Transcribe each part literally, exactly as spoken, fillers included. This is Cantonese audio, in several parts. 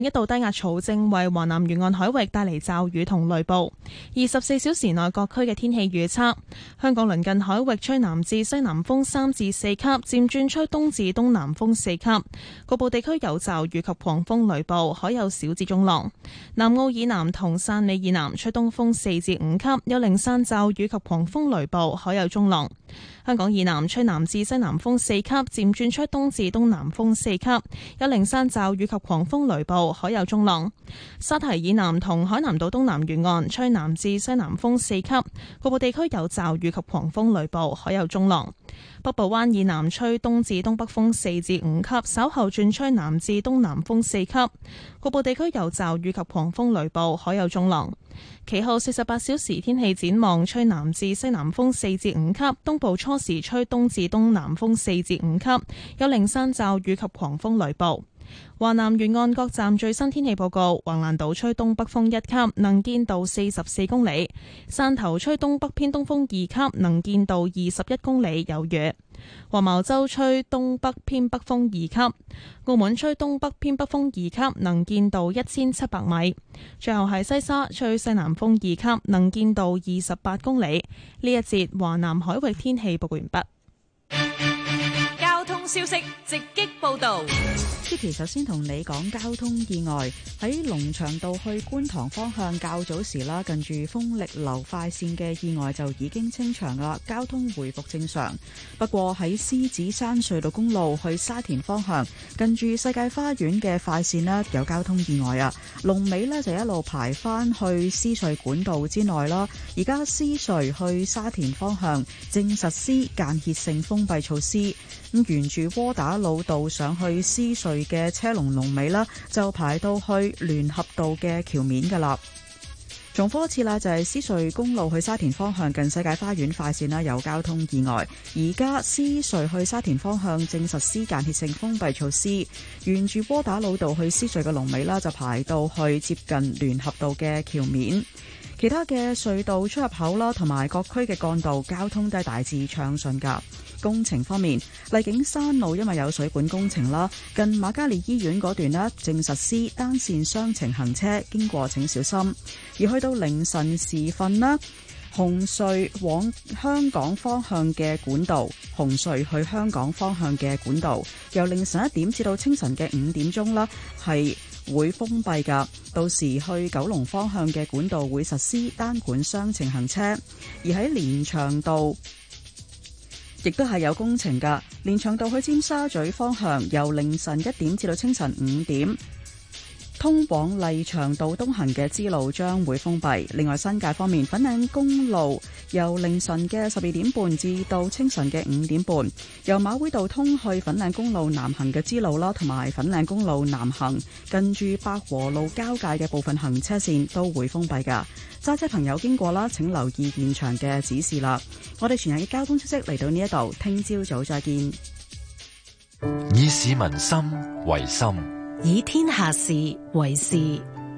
一道低壓槽正為華南沿岸海域帶嚟驟雨同雷暴。二十四小時內各區嘅天氣預測：香港鄰近海域吹南至西南風三至四級，漸轉吹東至東南風四級。局部地區有驟雨及狂風雷暴，海有小至中浪。南澳以南同汕尾以南吹東風四至五級，有零散驟雨及狂風雷暴，海有中浪。香港以南吹南至西南風四級，漸轉吹東至東南風四級，有零散驟雨及狂風雷暴，海有中浪。沙堤以南同海南島東南沿岸吹南至西南風四級，局部地區有驟雨及狂風雷暴，海有中浪。北部灣以南吹東至東北風四至五級，稍後轉吹南至東南風四級，局部地區有驟雨及狂風雷暴，海有中浪。其後四十八小時天氣展望，吹南至西南風四至五級，東部初時吹東至東南風四至五級，有零散驟雨及狂風雷暴。華南沿岸各站最新天氣報告：橫瀾島吹東北風一級，能見度四十四公里；汕頭吹東北偏東風二級，能見度二十一公里，有雨；黃茅洲吹東北偏北風二級；澳門吹東北偏北風二級，能見度一千七百米；最後係西沙吹西南風二級，能見度二十八公里。呢一節華南海域天氣報告完畢。 交通消息直擊報道。 Kitty 首先同你講交通意外，喺龍翔道去觀塘方向較早時啦，近住豐力樓快線嘅意外就已經清場啦，交通回復正常。不過喺獅子山隧道公路去沙田方向，近住世界花園嘅快線呢，有交通意外啊，龍尾呢就一路排翻去獅隧管道之內啦。而家獅隧去沙田方向正實施間歇性封閉措施。咁沿住窩打老道上去獅隧嘅車龍龍尾啦，就排到去聯合道嘅橋面噶啦。重複一次啦，就係獅隧公路去沙田方向近世界花園快線啦，有交通意外。而家獅隧去沙田方向正實施間歇性封閉措施，沿住窩打老道去獅隧嘅龍尾啦，就排到去接近聯合道嘅橋面。其他嘅隧道出入口啦，同埋各區嘅幹道交通都係大致暢順噶。工程方面，荔景山路因為有水管工程啦，近瑪嘉烈醫院嗰段呢正實施單線雙程行車，經過請小心。而去到凌晨時分啦，紅隧往香港方向嘅管道，紅隧去香港方向嘅管道，由凌晨一點至到清晨嘅五點鐘啦，係會封閉噶。到時去九龍方向嘅管道會實施單管雙程行車。而喺連翔道亦都係有工程噶，連翔道去尖沙咀方向由凌晨一點至到清晨五點，通往麗翔道東行嘅支路將會封閉。另外新界方面，粉嶺公路由凌晨嘅十二點半至到清晨嘅五點半，由馬會道通去粉嶺公路南行嘅支路啦，同埋粉嶺公路南行近住百和路交界嘅部分行車線都會封閉噶。揸車朋友經過啦，請留意現場嘅指示啦。我哋全日嘅交通消息嚟到呢一度，聽朝早再見。 以市民心為心， 以天下事為事。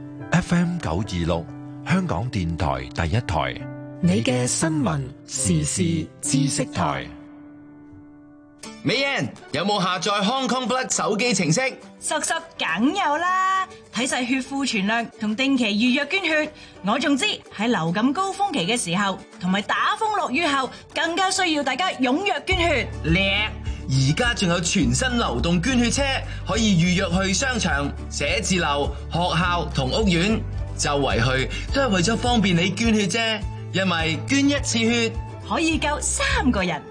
F M 九二六，香港電台第一台， 你嘅新聞時事知識台。 美人有冇下載 Hong Kong Blood 手機程式？ 實實梗有啦，睇晒血庫存量同定期預約捐血。我仲知喺流感高峰期嘅時候，同埋打風落雨後，更加需要大家踴躍捐血。 叻！而家仲有全新流動捐血車，可以預約去商場、寫字樓、學校同屋苑，周圍去都係為咗方便你捐血啫。因為捐一次血可以救三個人。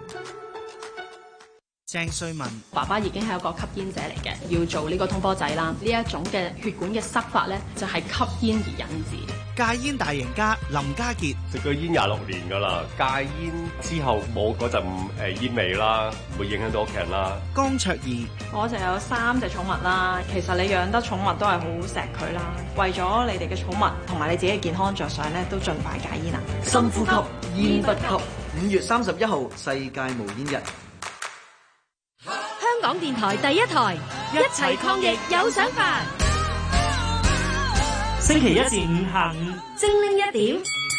鄭瑞文爸爸已經係一個吸煙者嚟嘅，要做呢個通波仔啦。呢一種嘅血管嘅塞法咧，就係吸煙而引致。 戒煙大贏家林家傑食咗煙廿六年㗎啦，戒煙之後冇嗰陣誒煙味啦，唔會影響到屋企人啦。 江卓儀我就有三隻寵物啦，其實你養得寵物都係好錫佢啦，為咗你哋嘅寵物同埋你自己嘅健康着想咧，都盡快戒煙啦。 深呼吸，煙不吸。五月三十一號世界無煙日。 香港電台第一台，一齊抗疫有想法。 星期一至五下午精靈一點。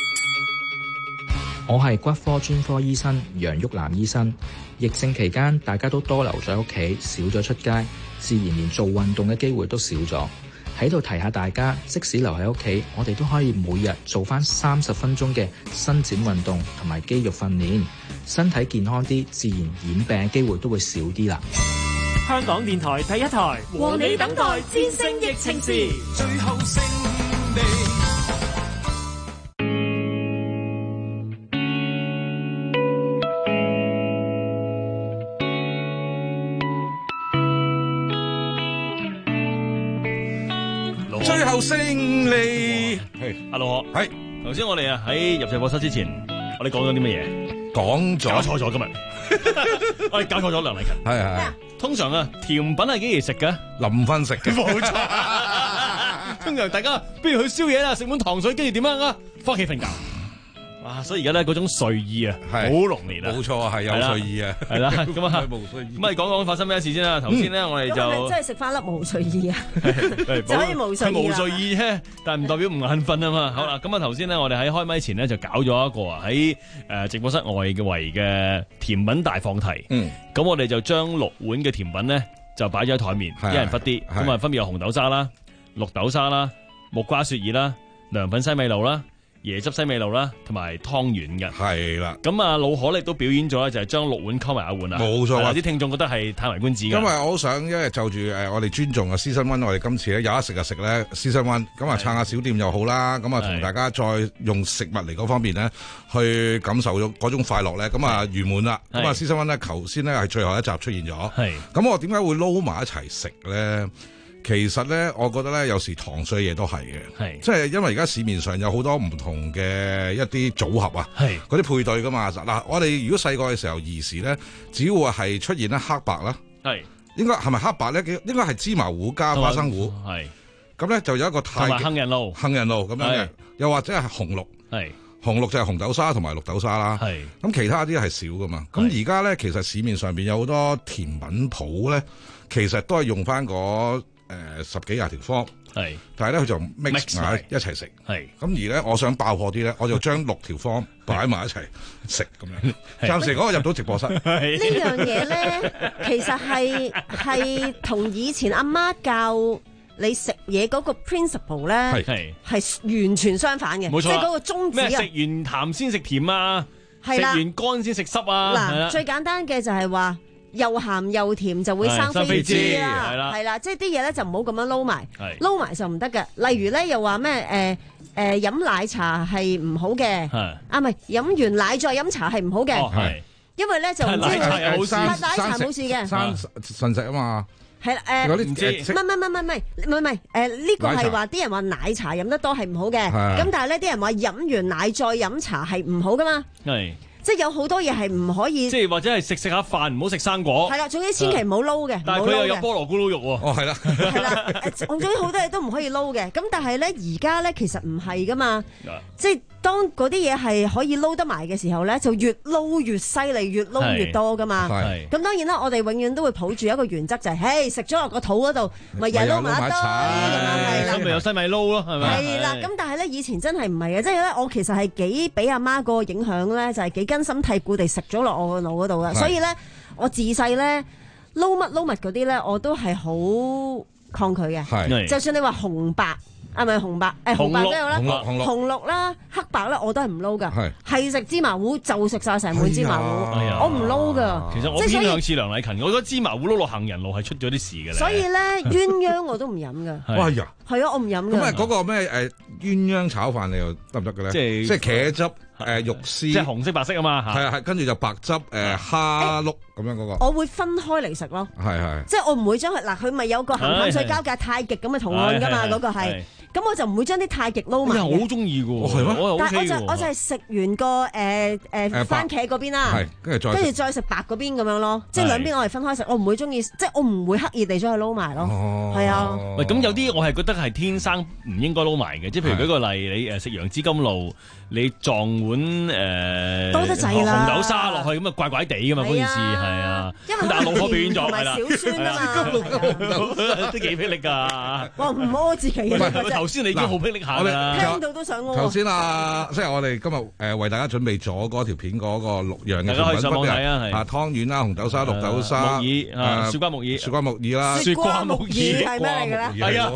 我係骨科專科醫生楊旭南醫生。疫症期間，大家都多留在屋企，少咗出街，自然連做運動嘅機會都少咗。 喺度提下大家，即使留喺屋企，我哋都可以每日做翻三十分鐘嘅伸展運動同埋肌肉訓練，身體健康啲，自然染病機會都會少啲啦。 香港電台第一台， 和你等待戰勝疫情時， 最後勝利。 最後勝利， 係阿羅， 係頭先我哋啊喺入直播室之前，我哋講咗啲乜嘢？ 講咗， 搞錯咗今日，我哋搞錯咗梁禮勤。 係係係， 通常啊，甜品係幾時食嘅？ 臨瞓食嘅， 冇錯。通常大家不如去宵夜啦，食碗糖水，跟住點樣啊？翻屋企瞓覺。哇！所以而家咧嗰種睡意啊，好濃烈啊， 冇錯啊，係有睡意啊， 係啦，咁啊，咁啊，講講發生咩事先啦。頭先咧，我哋就咁真係食翻粒無睡意啊，就可以無睡意啦。 係無睡意啫，但係唔代表唔眼瞓啊嘛。好啦，咁啊頭先咧，我哋喺開麥前咧就搞咗一個啊喺誒直播室外嘅圍嘅甜品大放題。嗯，咁我哋就將六碗嘅甜品咧就擺咗喺台面，一人忽啲。咁啊分別有紅豆沙啦、綠豆沙啦、木瓜雪耳啦、涼粉西米露啦、椰汁西米露啦，同埋湯圓嘅， 係啦。 咁啊，老可力都表演咗咧，就係將六碗溝埋一碗啦。 冇錯啊！ 啲聽眾覺得係歎為觀止嘅。 因為我好想，因為就住誒我哋尊重嘅season one，我哋今次咧有得食就食咧season one，咁啊撐下小店又好啦，咁啊同大家再用食物嚟嗰方面咧，去感受咗嗰種快樂咧，咁啊圓滿啦。咁啊season one咧，頭先咧係最後一集出現咗。係。咁我點解會撈埋一齊食咧？其實咧，我覺得咧，有時糖水嘢都係嘅，即係因為而家市面上有好多唔同嘅一啲組合啊，嗰啲配對噶嘛。嗱，我哋如果細個嘅時候兒時咧，只要係出現咧黑白啦，係應該係咪黑白咧？應該係芝麻糊加花生糊，係咁咧就有一個太極杏仁露， 杏仁露咁樣嘅，又或者係紅綠，係紅綠就係紅豆沙同埋綠豆沙啦，係咁其他啲係少噶嘛。咁而家咧其實市面上邊有好多甜品鋪咧，其實都係用翻嗰誒、呃、十幾廿條方，係，但係咧佢就 mix 埋一齊食，係。咁而咧，我想爆破啲咧，我就將六條方擺埋一齊食咁樣。暫時嗰個入到直播室。呢樣嘢咧，其實係係同以前阿媽教你食嘢嗰個 principle 咧，係係完全相反嘅。冇錯，即係嗰個宗旨啊。咩食完鹹先食甜啊？食完乾先食濕啊？嗱，最簡單嘅就係話。又鹹又甜就會生飛滋啦，係啦，即係啲嘢咧就唔好咁樣撈埋，撈埋就唔得嘅。例如咧又話咩誒誒飲奶茶係唔好嘅，啊唔係飲完奶再飲茶係唔好嘅，因為咧就唔知佢奶茶冇事嘅，生腎石啊嘛， 係啦誒，唔係唔係唔係唔係唔係唔係誒呢個係話啲人話奶茶飲得多係唔好嘅，咁但係咧啲人話飲完奶再飲茶係唔好噶嘛。係。即係有好多嘢係唔可以，即係或者係食食下飯唔好食生果。 係啦，總之千祈唔好撈嘅。 但係佢又有菠蘿咕嚕肉喎。哦，係啦。 係啦，我總之好多嘢都唔可以撈嘅。咁但係咧，而家咧其實唔係噶嘛。即係當嗰啲嘢係可以撈得埋嘅時候咧，就越撈越犀利，越撈越多噶嘛。係。咁當然啦，我哋永遠都會抱住一個原則就係，嘿，食咗落個肚嗰度，咪又撈埋一堆咁樣係啦。 咁咪有西米撈咯，係咪？ 係啦。咁但係咧，以前真係唔係嘅，即係咧，我其實係幾俾阿媽個影響咧，就係幾根深蒂固地食咗落我個腦嗰度啦。所以咧，我自細咧撈乜撈物嗰啲咧，我都係好抗拒嘅。係，就算你話紅白。係咪紅白？誒紅白都有啦，紅綠啦、黑白咧，我都係唔撈噶。係食芝麻糊就食晒成碗芝麻糊，我唔撈噶。 其實我偏向似梁禮勤，我覺得芝麻糊撈落杏仁露係出咗啲事嘅咧。 所以咧鴛鴦我都唔飲噶。 哇呀！ 係啊，我唔飲噶。 咁啊，嗰個咩誒鴛鴦炒飯你又得唔得嘅咧？即係即係茄汁誒肉絲， 即係紅色白色啊嘛。 係啊係，跟住就白汁誒蝦碌咁樣嗰個。 我會分開嚟食咯。係係。即係我唔會將佢嗱，佢咪有個鹹淡水交界太極咁嘅圖案㗎嘛？嗰個係。咁我就唔會將啲太極撈埋。 我好中意嘅喎，係咩？ 但係我就我就係食完個誒誒番茄嗰邊啦，跟住再跟住再食白嗰邊咁樣咯，即係兩邊我係分開食，我唔會中意，即係我唔會刻意地將佢撈埋咯。係啊。 喂，咁有啲我係覺得係天生唔應該撈埋嘅，即係譬如舉個例，你誒食楊枝甘露，你撞碗誒多得滯啦， 紅豆沙落去咁啊，怪怪地㗎嘛嗰件事係啊。因為但係老婆表演咗係啦， 小酸啊嘛， 都幾霹靂㗎。 哇！唔摸自己頭先你已經好霹靂下啦， 聽到都想屙。 頭先啊，即係我哋今日誒為大家準備咗嗰條片嗰個六樣嘅甜品， 大家可以上網睇啊，係啊湯圓啦、紅豆沙、綠豆沙、 木耳啊、雪瓜木耳、 雪瓜木耳啦、 雪瓜木耳係咩嚟嘅咧？ 係啊，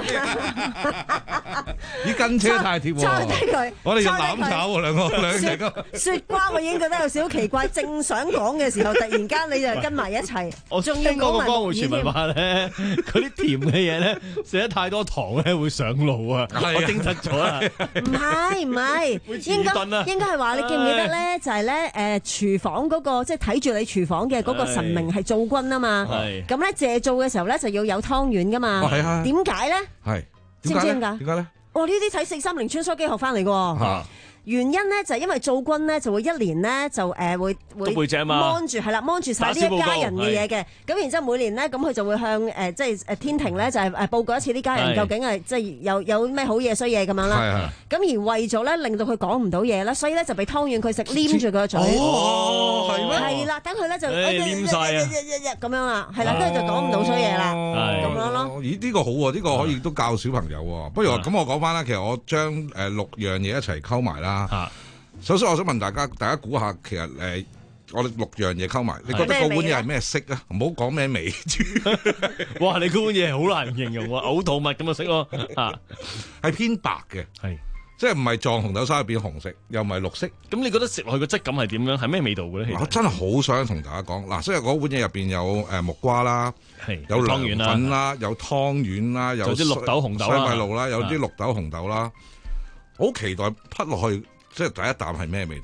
咦跟車太貼喎，我哋要攬炒喎兩個兩隻個雪瓜我已經覺得有少少奇怪，正想講嘅時候，突然間你就跟埋一齊。 我仲聽過個江湖傳聞話咧，嗰啲甜嘅嘢咧，食得太多糖咧會上腦啊！我偵測咗啦。 唔係唔係，應該應該係話你記唔記得咧？就係咧誒廚房嗰個即係睇住你廚房嘅嗰個神明係灶君啊嘛。咁咧謝灶嘅時候咧就要有湯圓噶嘛。點解咧？ 係知唔知點解？ 點解咧？ 哦，呢啲睇四三零穿梭機學翻嚟嘅。原因咧就係因為灶君咧就會一年咧就誒會會望住係啦，望住晒呢一家人嘅嘢嘅。咁然之後每年咧咁佢就會向誒即係誒天庭咧就係誒報告一次呢家人究竟係即係有有咩好嘢衰嘢咁樣啦。咁而為咗咧令到佢講唔到嘢啦，所以咧就俾湯圓佢食黏住佢個嘴。 哦，係咩？ 係啦，等佢咧就黏晒啊咁樣啦，係啦，跟住就講唔到衰嘢啦，咁樣咯。 咦？呢個好喎，呢個可以都教小朋友喎。不如咁我講翻啦，其實我將誒六樣嘢一齊溝埋啦。首先我想問大家，大家估下其實誒，我哋六樣嘢溝埋，你覺得嗰碗嘢係咩色啊？唔好講咩味。 哇！你嗰碗嘢好難形容喎，嘔吐物咁嘅色咯，啊， 係偏白嘅，係即係唔係撞紅豆沙入邊紅色，又唔係綠色。 咁你覺得食落去個質感係點樣？係咩味道嘅咧？ 我真係好想同大家講，嗱，即係嗰碗嘢入邊有誒木瓜啦，有涼粉啦，有湯圓啦，有啲綠豆紅豆西米露啦，有啲綠豆紅豆啦，好期待滗落去。即係第一啖係咩味道？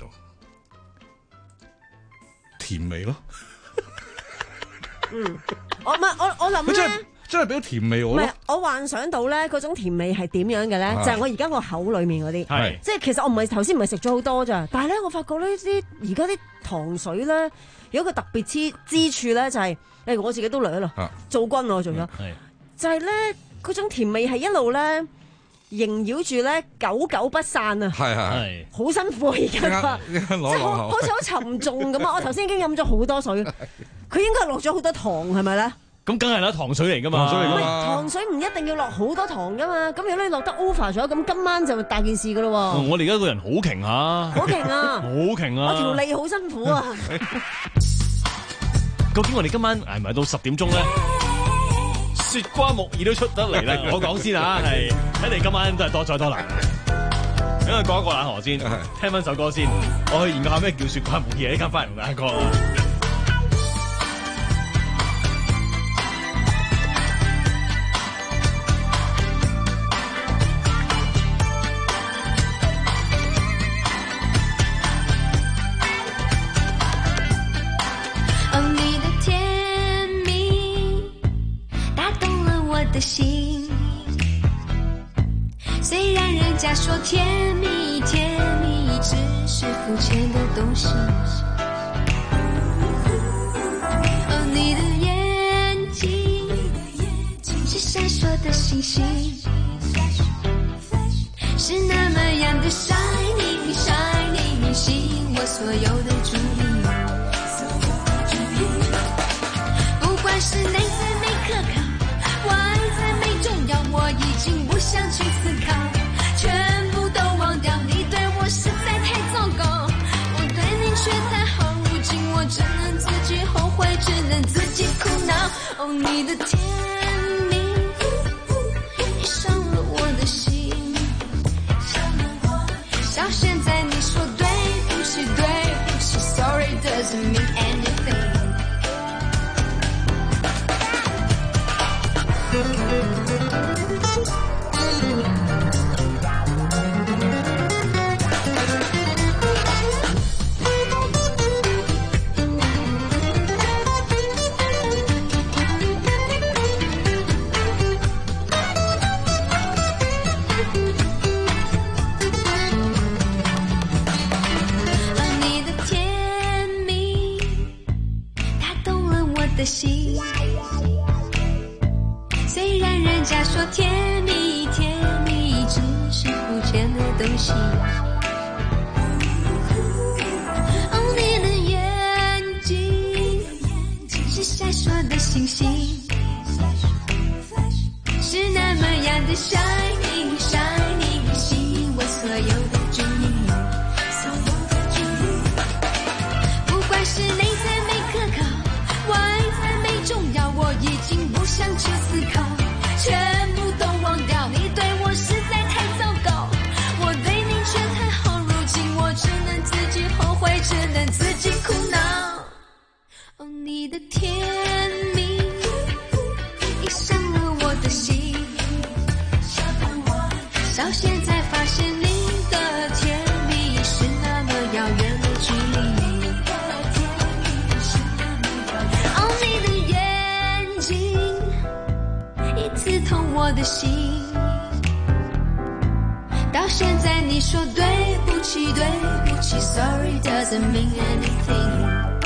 甜味咯。 嗯，我唔係我我諗咧， 真係俾咗甜味我。 唔係，我幻想到咧嗰種甜味係點樣嘅咧？就係我而家個口裡面嗰啲。係。即係其實我唔係頭先唔係食咗好多咋，但係咧我發覺呢啲而家啲糖水咧有一個特別之之處咧，就係誒我自己都掠啦，灶君我做咗，就係咧嗰種甜味係一路咧。縈繞住咧，久久不散啊！係係係，好辛苦啊！而家即係好似好沉重咁啊！我頭先已經飲咗好多水，佢應該係落咗好多糖，係咪咧？ 咁梗係啦，糖水嚟噶嘛， 糖水嚟噶嘛。 糖水唔一定要落好多糖噶嘛，咁如果你落得 over 咗，咁今晚就大件事噶咯喎。 我哋而家個人好勁啊！ 好勁啊！ 好勁啊！ 我條脷好辛苦啊！ 究竟我哋今晚挨埋到十點鐘咧？雪瓜木耳都出得嚟啦！我講先啊，係睇嚟今晚都係多災多難。等我過一過冷河先，聽翻首歌先，我去研究下咩叫雪瓜木耳，呢間翻嚟同大家講。 心，虽然人家说甜蜜甜蜜只是肤浅的东西，哦，你的眼睛是闪烁的星星，是那么样的 shiny shiny， 吸引我所有的注意，不管是内在美可靠，外在美重要，我已经不想去思考，全部都忘掉，你对我实在太糟糕，我对你却太好，如今我只能自己后悔，只能自己苦恼。哦，你的甜蜜你伤了我的心，到现在你说对不起对不起 Sorry doesn't mean anything。你的甜蜜打动了我的心，虽然人家说甜蜜甜蜜只是肤浅的东西，哦，你的眼睛是闪烁的星星，是那么样的 shining 的心。到現在你說對不起對不起 Sorry doesn't mean anything。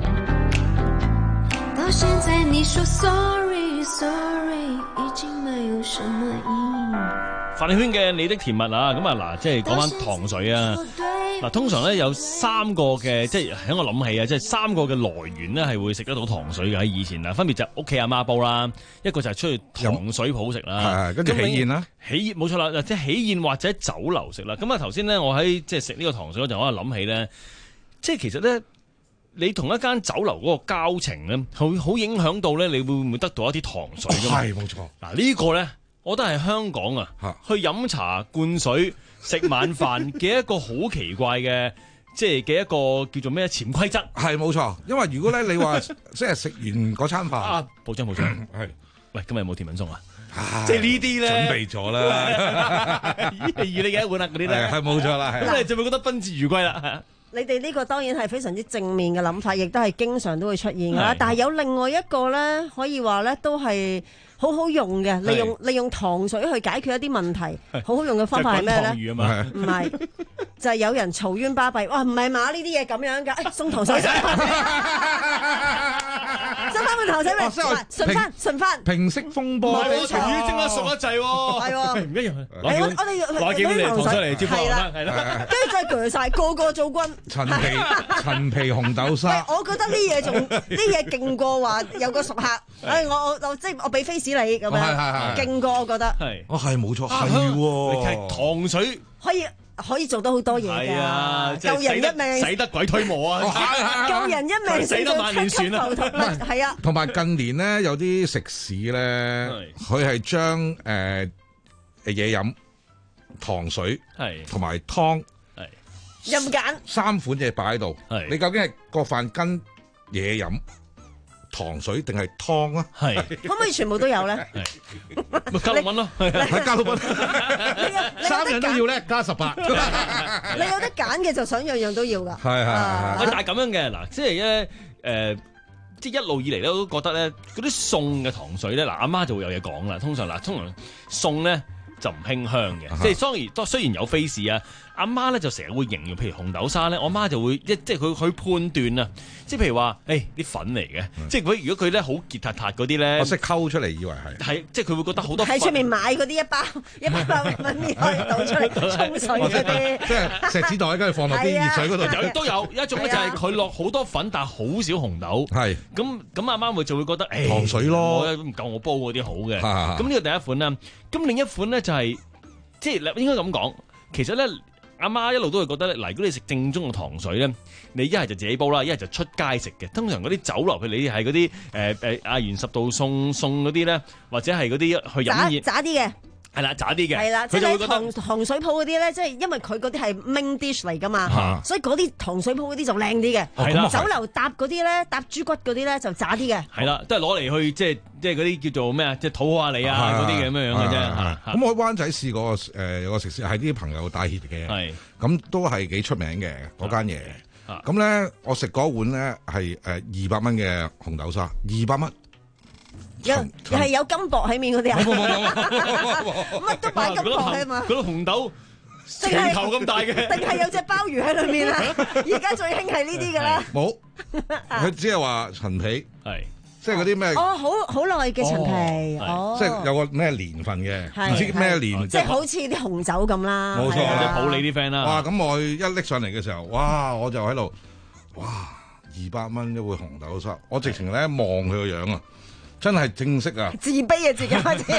到現在你說 Sorry Sorry 已經沒有什麼意義。 飯圈嘅你的甜蜜啊，咁啊嗱，即係講翻糖水啊。嗱，通常咧有三個嘅，即係喺我諗起啊，即係三個嘅來源咧係會食得到糖水嘅喺以前啊，分別就係屋企阿媽煲啦，一個就係出去糖水鋪食啦， 跟住喜宴啦， 喜宴冇錯啦，即係喜宴或者酒樓食啦。咁啊頭先咧，我喺即係食呢個糖水嗰陣，我就諗起咧，即係其實咧，你同一間酒樓嗰個交情咧，好好影響到咧，你會唔會得到一啲糖水㗎嘛？ 係冇錯。 嗱呢個咧。我覺得係香港啊，去飲茶灌水食晚飯嘅一個好奇怪嘅，即係嘅一個叫做咩潛規則。 係冇錯，因為如果咧你話即係食完嗰餐飯， 啊，補張補張， 係， 喂，今日有冇甜品送啊？即係呢啲咧， 準備咗啦， 二你嘅一碗啦，嗰啲咧， 係冇錯啦， 咁你就會覺得賓至如歸啦。 你哋呢個當然係非常之正面嘅諗法，亦都係經常都會出現噶啦。但係有另外一個咧，可以話咧都係。好好用嘅，利用利用糖水去解決一啲問題，好好用嘅方法係咩咧？唔係，就係有人嘈冤巴閉，哇！唔係嘛？呢啲嘢咁樣㗎，誒送糖水，送翻碗糖水嚟，順翻順翻， 平息風波。 唔係喎，條魚蒸得熟得滯喎， 係喎， 唔一樣。 我我哋攞幾碗糖水嚟接貨啦，係啦， 跟住再鋸曬，個個做軍。 陳皮陳皮紅豆沙。 我覺得呢嘢仲呢嘢勁過話有個熟客，誒我我即係我俾 face。你咁樣勁過，我覺得係， 哦係冇錯，係喎， 糖水可以可以做到好多嘢㗎，救人一命， 使得鬼推磨啊！ 救人一命， 使得萬年船啊！ 係啊， 同埋近年咧有啲食肆咧，佢係將誒誒嘢飲、糖水係同埋湯係任揀三款嘢擺喺度，你究竟係個飯跟嘢飲？糖水定係湯啊？係可唔可以全部都有咧？ 咪加六蚊咯， 係加六蚊，三樣都要咧，加十八。 你有得揀嘅就想樣樣都要㗎。 係係係。 但係咁樣嘅嗱，即係咧誒，即係一路以嚟咧，我都覺得咧嗰啲餸嘅糖水咧，嗱阿媽就會有嘢講啦。通常嗱，通常餸咧就唔馨香嘅，即係當然都雖然有 face 啊。阿媽咧就成日會形容，譬如紅豆沙咧，我媽就會一即係佢去判斷啊，即係譬如話，誒啲粉嚟嘅，即係佢如果佢咧好結塌塌嗰啲咧， 我識溝出嚟以為係， 係即係佢會覺得好多喺出面買嗰啲一包一包粉面可以倒出嚟沖水嗰啲， 即係錫紙袋跟住放落啲熱水嗰度， 有都有一種咧就係佢落好多粉，但係好少紅豆，係咁咁阿媽會就會覺得誒糖水咯， 唔夠我煲嗰啲好嘅，咁呢個第一款啦，咁另一款咧就係即係應該咁講，其實咧。阿媽一路都會覺得咧，嗱，如果你食正宗嘅糖水咧，你一係就自己煲啦，一係就出街食嘅。通常嗰啲酒樓，譬如你係嗰啲誒誒嗌完十道餸餸嗰啲咧，或者係嗰啲去飲宴渣啲嘅。係啦，渣啲嘅， 係啦，即係糖糖水鋪嗰啲咧，即係因為佢嗰啲係 main dish 嚟噶嘛，所以嗰啲糖水鋪嗰啲就靚啲嘅。係啦，酒樓搭嗰啲咧，搭豬骨嗰啲咧就渣啲嘅。 係啦，都係攞嚟去即係即係嗰啲叫做咩啊，即係討好下你啊嗰啲嘅咁樣樣嘅啫。 咁我灣仔試過誒有個食肆係啲朋友帶挈嘅，係咁都係幾出名嘅嗰間嘢。咁咧我食嗰碗咧係誒二百蚊嘅紅豆沙，二百蚊。 有又係有金箔喺面嗰啲啊！乜都擺金箔喺嘛？ 嗰粒紅豆成頭咁大嘅， 定係有隻鮑魚喺裏面啊？而家最興係呢啲㗎啦。 冇，佢只係話陳皮，係即係嗰啲咩？ 哦，好好耐嘅陳皮，哦， 即係有個咩年份嘅，唔知咩年， 即係好似啲紅酒咁啦。 冇錯，或者普洱啲 friend 啦。 哇！咁我一拎上嚟嘅時候，哇！我就喺度，哇！二百蚊一碗紅豆沙，我直情咧望佢個樣啊！真係正式啊！ 自卑啊，自己開始。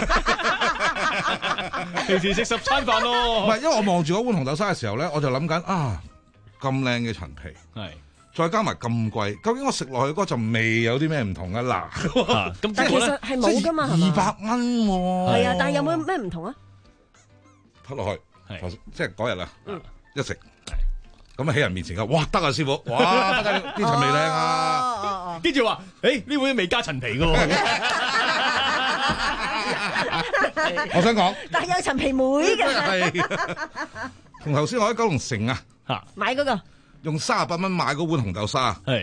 平時食十餐飯咯。 唔係，因為我望住嗰碗紅豆沙嘅時候咧，我就諗緊啊，咁靚嘅陳皮，係再加埋咁貴，究竟我食落去嗰陣味有啲咩唔同啊？嗱， 咁但係其實係冇噶嘛，係嘛？ 二百蚊喎。 係啊，但係有冇咩唔同啊？ 吞落去，即係嗰日啊，一食。咁啊喺人面前噶，哇得啊師傅，哇得啲陳皮靚啊， 跟住話，誒呢碗未加陳皮噶喎， 我想講， 但係有陳皮妹嘅， 係同頭先我喺九龍城啊， 嚇買嗰個， 用三十八蚊買嗰碗紅豆沙，係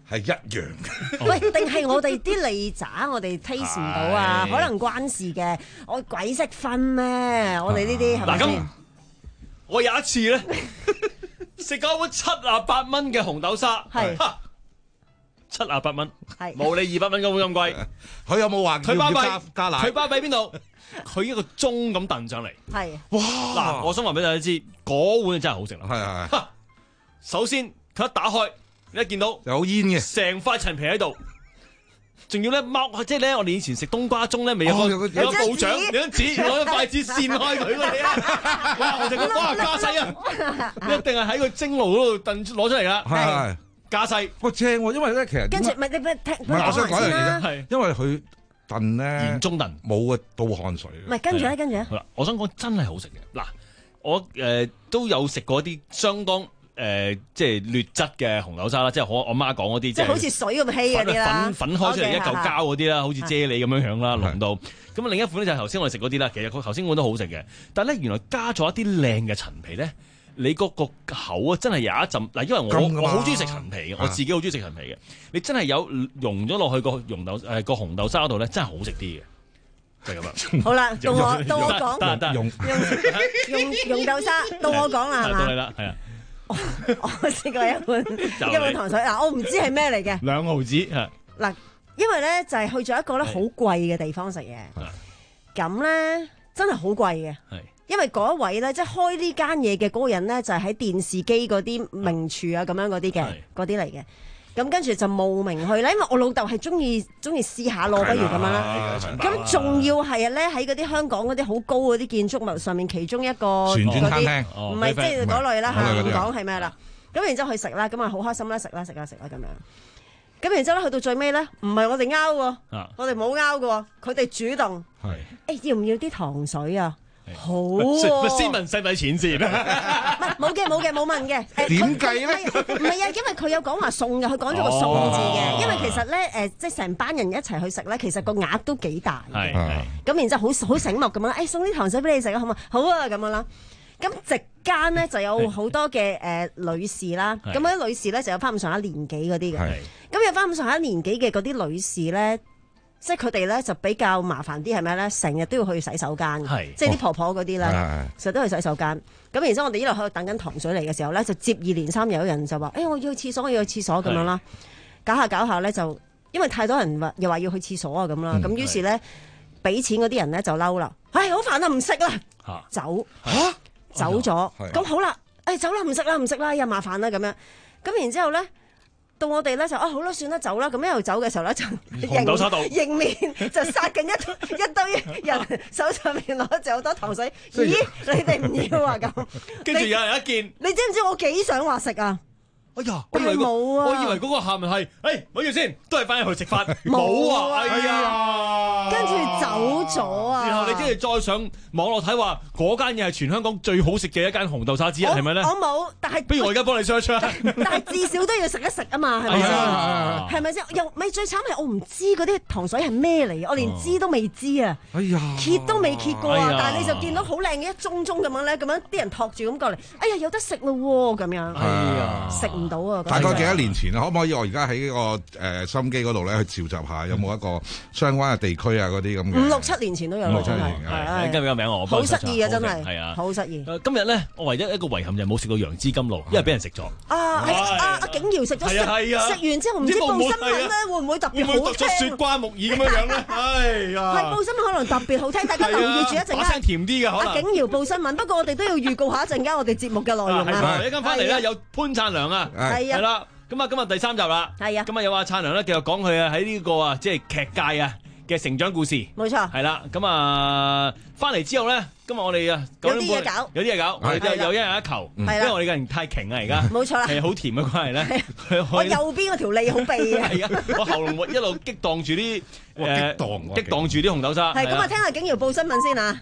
係一樣嘅。 喂，定係我哋啲利渣，我哋 taste 唔到啊？可能關事嘅，我鬼識分咩？我哋呢啲係咪先？ 我有一次咧食咗碗七啊八蚊嘅紅豆沙，係七啊八蚊，係冇你二百蚊嗰碗咁貴。 佢有冇話佢巴閉加奶？ 佢巴閉邊度？佢一個鐘咁燉上嚟， 係哇！嗱，我想話俾大家知，嗰碗真係好食啦。 係係。 首先佢一打開，你一見到有煙嘅， 成塊陳皮喺度。仲要咧剝，即係咧，我哋以前食冬瓜盅咧，未有個有個部長，有張紙攞咗筷子扇開佢嗰啲啊！哇，我就覺得哇加西啊，一定係喺個蒸爐嗰度燉攞出嚟噶， 係加西， 哇正喎！因為咧其實跟住咪你咪聽， 唔係我想講樣嘢係啫，因為佢燉咧鹽中燉冇個倒汗水。 唔係跟住咧，跟住咧， 好啦，我想講真係好食嘅。嗱，我誒都有食過一啲相當。誒、呃，即係劣質嘅紅豆沙啦，即係我我媽講嗰啲，即係好似水咁稀嗰啲啦， 粉粉開出嚟一嚿膠嗰啲啦，好似啫喱咁樣樣啦，濃到。咁另一款咧就係頭先我哋食嗰啲啦，其實佢頭先嗰都好食嘅，但係咧原來加咗一啲靚嘅陳皮咧，你嗰個口啊真係有一陣嗱，因為我我好中意食陳皮嘅，我自己好中意食陳皮嘅，你真係有溶咗落去個紅豆誒個、呃、紅豆沙度咧，真係好食啲嘅。就係咁啦。 好啦，到我到我講， 得得用用用豆沙，到我講啦，係嘛？ 到你啦，係啊。 我試過一碗一碗糖水嗱，我唔知係咩嚟嘅， 兩毫子嗱，因為咧就係去咗一個咧好貴嘅地方食嘢，咁咧真係好貴嘅，因為嗰一位咧即係開呢間嘢嘅嗰個人咧就係喺電視機嗰啲名廚啊咁樣嗰啲嘅嗰啲嚟嘅。咁跟住就慕名去啦，因為我老豆係中意中意試下咯，不如咁樣啦。咁仲要係咧喺嗰啲香港嗰啲好高嗰啲建築物上面，其中一個旋轉餐廳， 唔係即係嗰類啦嚇，唔講係咩啦。咁然之後去食啦，咁啊好開心啦，食啦食啦食啦咁樣。咁然之後咧去到最尾咧，唔係我哋拗喎，我哋冇拗嘅喎，佢哋主動。係。誒要唔要啲糖水啊？好喎， 先問使唔使錢先？ 唔係冇嘅冇嘅冇問嘅。 點計咧？ 唔係啊，因為佢有講話送嘅，佢講咗個送字嘅。因為其實咧誒，即係成班人一齊去食咧，其實個額都幾大嘅。咁然之後好好醒目咁樣，誒送啲糖水俾你食啊，好嘛？好啊咁樣啦。咁席間咧就有好多嘅誒女士啦，咁嗰啲女士咧就有翻咁上下年紀嗰啲嘅。咁有翻咁上下年紀嘅嗰啲女士咧。即係佢哋咧就比較麻煩啲係咩咧？成日都要去洗手間，即係啲婆婆嗰啲咧，成日都去洗手間。咁然之後我哋一路喺度等緊糖水嚟嘅時候咧，就接二連三有人就話：誒、哎、我要去廁所，我要去廁所咁樣啦。搞下搞下咧就，因為太多人話又話要去廁所啊咁啦。咁、嗯、於是咧，俾錢嗰啲人咧就嬲啦。唉、哎，好煩啊，唔食啦，走嚇走咗。咁好啦，誒、哎、走啦，唔食啦，唔食啦，又麻煩啦咁樣。咁然之後咧。到我哋咧就啊好啦，算啦，走啦。咁一路走嘅時候咧就紅豆沙道迎面就殺緊一一堆人手上面攞住好多糖水。咦，你哋唔要啊咁？ 跟住有人一見， 你知唔知我幾想話食啊？ 哎呀， 但係冇啊！ 我以為嗰個客人係，誒，咪住先，都係翻去食飯。冇啊！哎呀， 跟住走咗啊！ 然後你即係再上網絡睇話，嗰間嘢係全香港最好食嘅一間紅豆沙之一，係咪咧？ 我冇，但係不如我而家幫你 search 啊！ 但係至少都要食一食啊嘛，係咪先？係咪先？又咪最慘係我唔知嗰啲糖水係咩嚟，我連知都未知啊！ 哎呀， 揭都未揭過啊！但係你就見到好靚嘅一盅盅咁樣咧，咁樣啲人托住咁過嚟，哎呀有得食咯喎咁樣， 係啊， 食唔到啊！ 大概幾多年前啊？可唔可以我而家喺個誒收音機嗰度咧去召集下，有冇一個相關嘅地區啊嗰啲咁嘅？ 五六七年前都有， 五六七年係，跟住個名我好失意啊！真係係啊， 好失意。 今日咧，我唯一一個遺憾就係冇食到楊枝甘露，因為俾人食咗。 啊，係啊，阿景堯食咗食，食完之後唔知報新聞咧會唔會特別好聽？ 會唔會讀咗雪瓜木耳咁樣樣咧？哎呀， 係報新聞可能特別好聽，大家留意住一陣間。 把聲甜啲嘅可能。 阿景堯報新聞，不過我哋都要預告下一陣間我哋節目嘅內容啊。 一陣間翻嚟咧有潘燦良啊，係啦。咁啊，今日第三集啦， 係啊， 咁啊有阿燦良咧，繼續講佢啊喺呢個啊即係劇界啊嘅成長故事， 冇錯， 係啦，咁啊翻嚟之後咧，今日我哋啊有啲嘢搞， 有啲嘢搞，我哋有一人一球，因為我哋嘅人太勁啦而家， 冇錯啦， 係好甜嘅關係咧， 我右邊嗰條脷好痹啊， 係啊，我喉嚨一路激盪住啲誒激盪住啲紅豆沙， 係咁啊，聽下景堯報新聞先啊。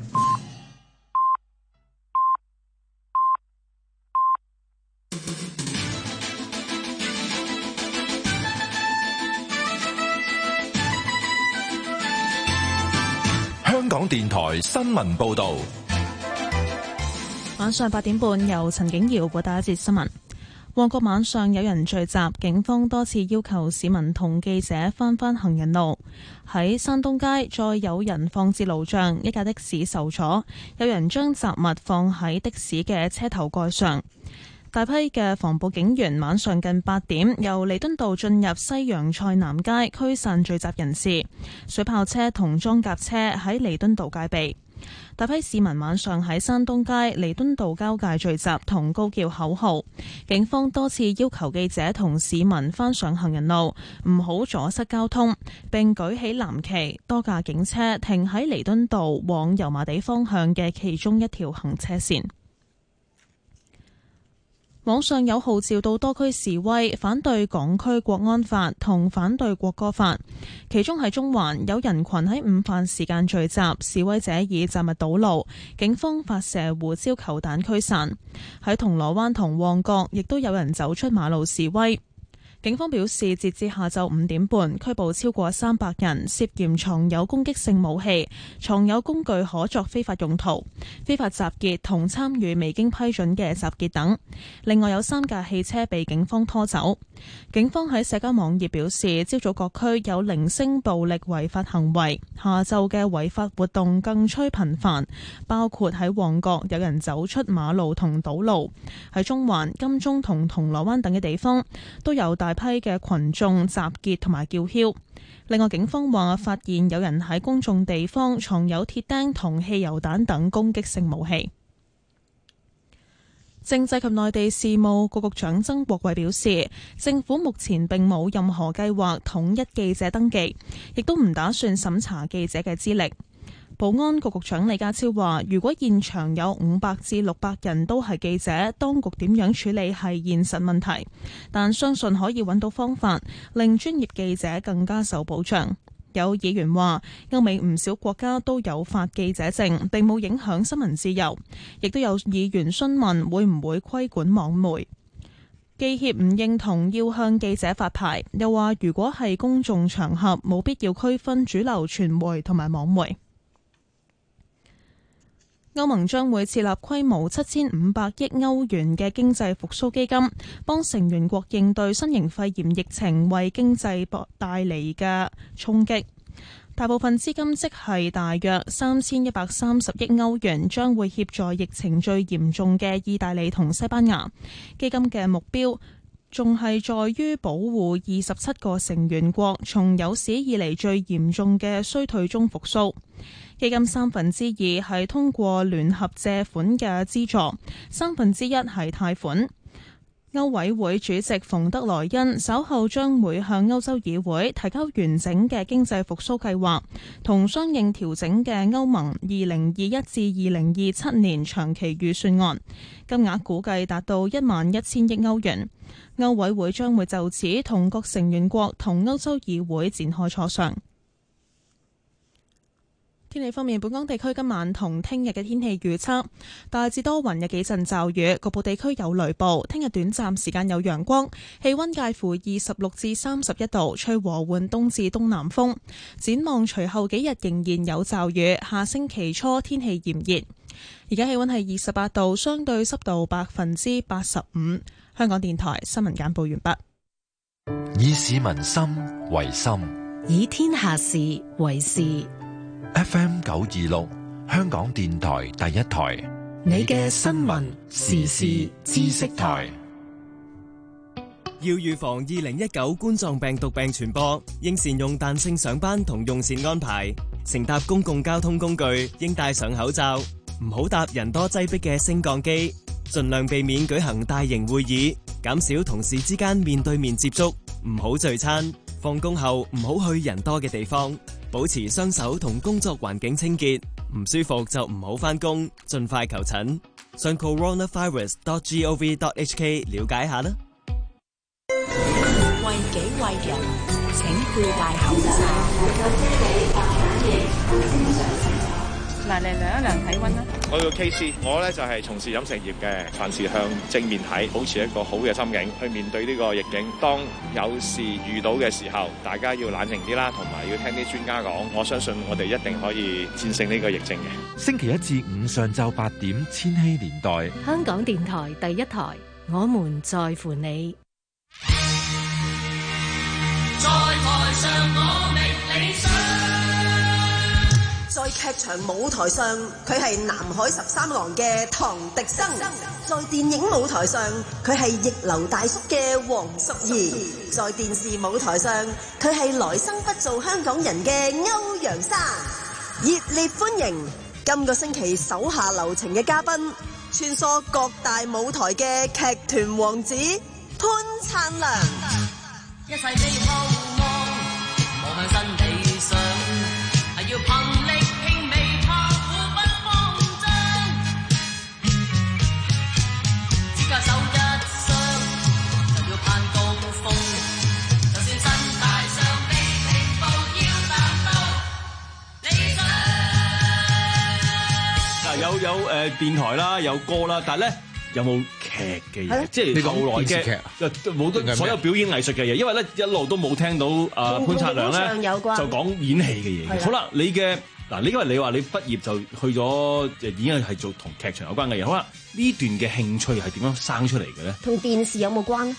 香港電台新聞報道， 晚上八點半由陳景堯報道一節新聞。 旺角晚上有人聚集，警方多次要求市民同記者翻返行人路。喺山東街再有人放置路障，一架的士受阻，有人將雜物放喺的士嘅車頭蓋上。大批嘅防暴警員晚上近八點由彌敦道進入西洋菜南街驅散聚集人士，水炮車同裝甲車喺彌敦道戒備。大批市民晚上喺山東街、彌敦道交界聚集同高叫口號，警方多次要求記者同市民翻上行人路，唔好阻塞交通，並舉起藍旗，多架警車停喺彌敦道往油麻地方向嘅其中一條行車線。網上有號召到多區示威，反對港區國安法同反對國歌法。其中喺中環有人群喺午飯時間聚集，示威者以雜物堵路，警方發射胡椒球彈驅散。喺銅鑼灣同旺角亦都有人走出馬路示威。警方表示，截至下晝五點半，拘捕超過三百人，涉嫌藏有攻擊性武器、藏有工具可作非法用途、非法集結同參與未經批准嘅集結等。另外有三架汽車被警方拖走。警方喺社交網頁表示，朝早各區有零星暴力違法行為，下晝嘅違法活動更趨頻繁，包括喺旺角有人走出馬路同堵路，喺中環、金鐘同銅鑼灣等嘅地方都有大批嘅群眾集結同埋叫囂。另外，警方話發現有人喺公眾地方藏有鐵釘同汽油彈等攻擊性武器。政制及內地事務局局長曾國衛表示，政府目前並冇任何計劃統一記者登記，亦都唔打算審查記者嘅資歷。保安局局長李家超話，如果現場有五百至六百人都係記者，當局點樣處理係現實問題，但相信可以揾到方法令專業記者更加受保障。有議員話，歐美唔少國家都有發記者證，並冇影響新聞自由。亦都有議員詢問會唔會規管網媒。記協唔認同要向記者發牌，又話如果係公眾場合，冇必要區分主流傳媒同埋網媒。歐盟將會設立規模七千五百億歐元嘅經濟復甦基金，幫成員國應對新型肺炎疫情為經濟帶嚟嘅衝擊。大部分資金即係大約三千一百三十億歐元，將會協助疫情最嚴重嘅意大利同西班牙。基金嘅目標仲係在於保護二十七個成員國從有史以嚟最嚴重嘅衰退中復甦。基金三分之二係通過聯合借款嘅資助，三分之一係貸款。歐委會主席馮德萊恩稍後將會向歐洲議會提交完整嘅經濟復甦計劃，同相應調整嘅歐盟二零二一至二零二七年長期預算案，金額估計達到一萬一千億歐元。歐委會將會就此同各成員國同歐洲議會展開磋商。天氣方面，本港地區今晚同聽日嘅天氣預測大致多雲，有幾陣驟雨，局部地區有雷暴。聽日短暫時間有陽光，氣溫介乎二十六至三十一度，吹和緩東至東南風。展望隨後幾日仍然有驟雨，下星期初天氣炎熱。而家氣溫係二十八度，相對濕度百分之八十五。香港電台新聞簡報完畢。 以市民心為心， 以天下事為事。 F M 九二六，香港電台第一台， 你嘅新聞時事知識台。 要預防二零一九冠狀病毒病傳播，應善用彈性上班同用膳安排。乘搭公共交通工具應戴上口罩，唔好搭人多擠迫嘅升降機，盡量避免舉行大型會議，減少同事之間面對面接觸，唔好聚餐。放工後唔好去人多嘅地方。保持雙手同工作環境清潔，唔舒服就唔好返工，盡快求診。上 coronavirus dot gov dot hk 了解下啦。 為己為人，請佩戴口罩。 嗱，嚟量一量體溫啦。 我叫 K C， 我咧就係從事飲食業嘅，凡事向正面睇，保持一個好嘅心境去面對呢個逆境。當有事遇到嘅時候，大家要冷靜啲啦，同埋要聽啲專家講。我相信我哋一定可以戰勝呢個疫症嘅。 星期一至五上晝八點，千禧年代， 香港電台第一台， 我們在乎你。 在台上我覓理想， 在劇場舞台上佢係南海十三郎嘅唐迪生，在電影舞台上佢係逆流大叔嘅黃淑儀，在電視舞台上佢係來生不做香港人嘅歐陽珊。熱烈歡迎今個星期手下留情嘅嘉賓，穿梭各大舞台嘅劇團王子潘燦良。 一世未後望，無問新理想，係要憑力拼未怕苦不慌張，只靠手一雙，就要攀高峰，就算身大上被平步，要達到理想。 嗱，有有誒、呃、電台啦，有歌啦，但係咧。有冇劇嘅嘢？即係後來嘅冇得所有表演藝術嘅嘢，因為咧一路都冇聽到啊潘燦良咧就講演戲嘅嘢。好啦，你嘅嗱，你因為你話你畢業就去咗演藝係做同劇場有關嘅嘢。好啦，呢段嘅興趣係點樣生出嚟嘅咧？ 同電視有冇關咧？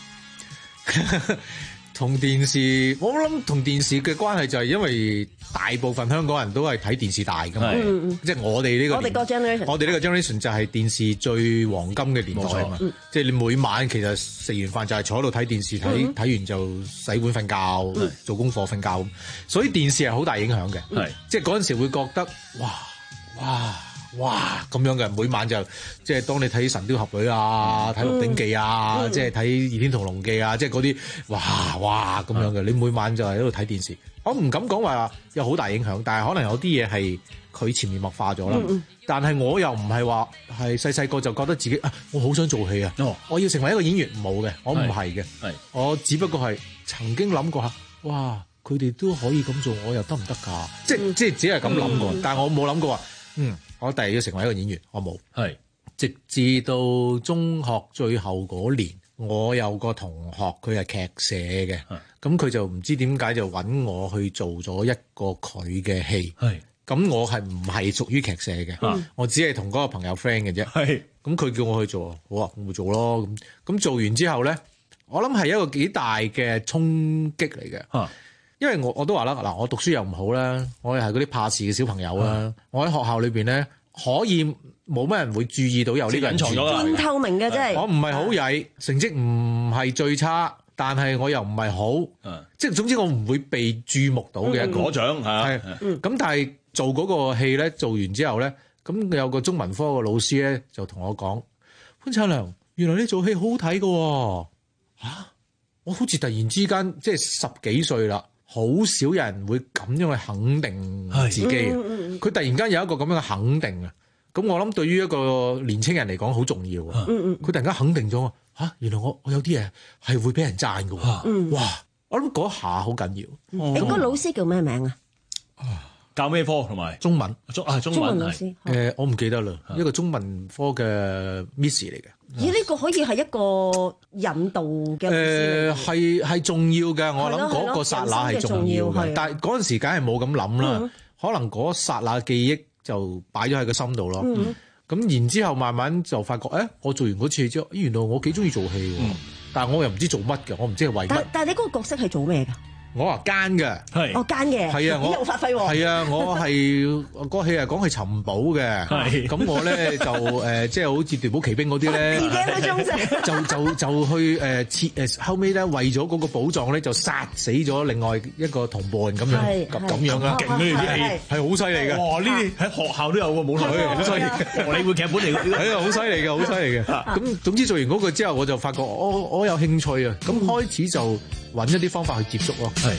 同電視，我諗同電視嘅關係就係因為大部分香港人都係睇電視大㗎嘛， 嗯嗯、 即係我哋呢個我哋個 generation， 我哋呢個 generation 就係電視最黃金嘅年代啊嘛，嗯、即係你每晚其實食完飯就係坐喺度睇電視，睇睇、嗯、完就洗碗瞓覺，嗯、做功課瞓覺，所以電視係好大影響嘅，嗯、即係嗰陣時會覺得哇哇。哇咁樣嘅，每晚就即係當你睇《神雕俠侶》啊，睇《鹿鼎記》啊，嗯、即係睇《倚天屠龍記》啊，即係嗰啲哇哇咁樣嘅，你每晚就係喺度睇電視。我唔敢講話有好大影響，但係可能有啲嘢係佢潛移默化咗啦。嗯、但係我又唔係話係細細個就覺得自己啊，我好想做戲啊，哦、我要成為一個演員，冇嘅，我唔係嘅，我只不過係曾經諗過下，哇，佢哋都可以咁做，我又得唔得㗎？即係即係只係咁諗過，嗯、但係我冇諗過話，嗯。我第日要成為一個演員，我冇。係直至到中學最後嗰年，我有個同學佢係劇社嘅，咁佢就唔知點解就揾我去做咗一個佢嘅戲。係咁，我係唔係屬於劇社嘅？嗯、我只係同嗰個朋友 friend 嘅啫。係咁，佢叫我去做，好啊，我會做咯。咁咁做完之後咧，我諗係一個幾大嘅衝擊嚟嘅。啊因為我我都話啦，嗱，我讀書又唔好啦，我又係嗰啲怕事嘅小朋友啦，嗯、我喺學校裏邊咧可以冇乜人會注意到有呢個人存在， 半透明嘅真係。 我唔係好曳，成績唔係最差，但係我又唔係好，嗯、即係總之我唔會被注目到嘅一個。攞獎係，咁但係做嗰個戲咧，做完之後咧，咁有個中文科嘅老師咧就同我講：潘燦良，原來你做戲好好睇㗎，吓、啊，我好似突然之間即係十幾歲啦。好少人會咁樣去肯定自己嘅，佢、嗯嗯、突然間有一個咁樣嘅肯定啊！咁我諗對於一個年青人嚟講好重要啊！佢、嗯嗯、突然間肯定咗吓、啊，原來我我有啲嘢係會俾人讚嘅喎！嗯、哇！我諗嗰下好緊要。 你嗰、嗯、個老師叫咩名啊？ 教咩科同埋中文？ 中啊中文老師。 誒，我唔記得啦，一個中文科嘅 Miss 嚟嘅。 咦？呢個可以係一個引導嘅。 誒，係係重要嘅，我諗嗰個剎那係重要嘅。但係嗰陣時梗係冇咁諗啦，可能嗰剎那記憶就擺咗喺個心度咯。咁然之後慢慢就發覺，誒，我做完嗰次之後，原來我幾中意做戲喎。但係我又唔知做乜嘅，我唔知係為乜。 但但係你嗰個角色係做咩㗎？ 我話奸嘅， 係我奸嘅， 係啊，我有發揮喎， 係啊，我係嗰戲係講係尋寶嘅，係咁我咧就誒，即係好似奪寶奇兵嗰啲咧，就就就去誒切誒後尾咧為咗嗰個寶藏咧就殺死咗另外一個同伴咁樣咁咁樣啊，勁咩啲戲係好犀利嘅，哇！呢啲喺學校都有喎，舞台好犀利嘅，荷里活劇本嚟嘅，係啊，好犀利嘅，好犀利嘅。咁總之做完嗰個之後，我就發覺我我有興趣啊，咁開始就揾一啲方法去接觸咯。係。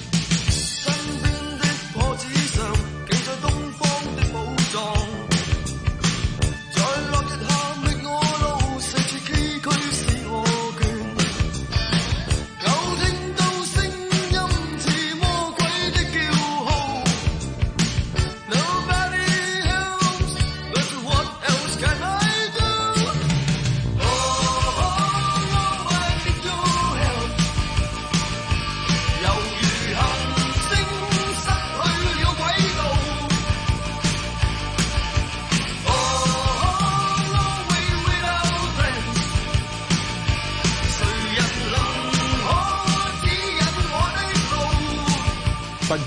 猶如行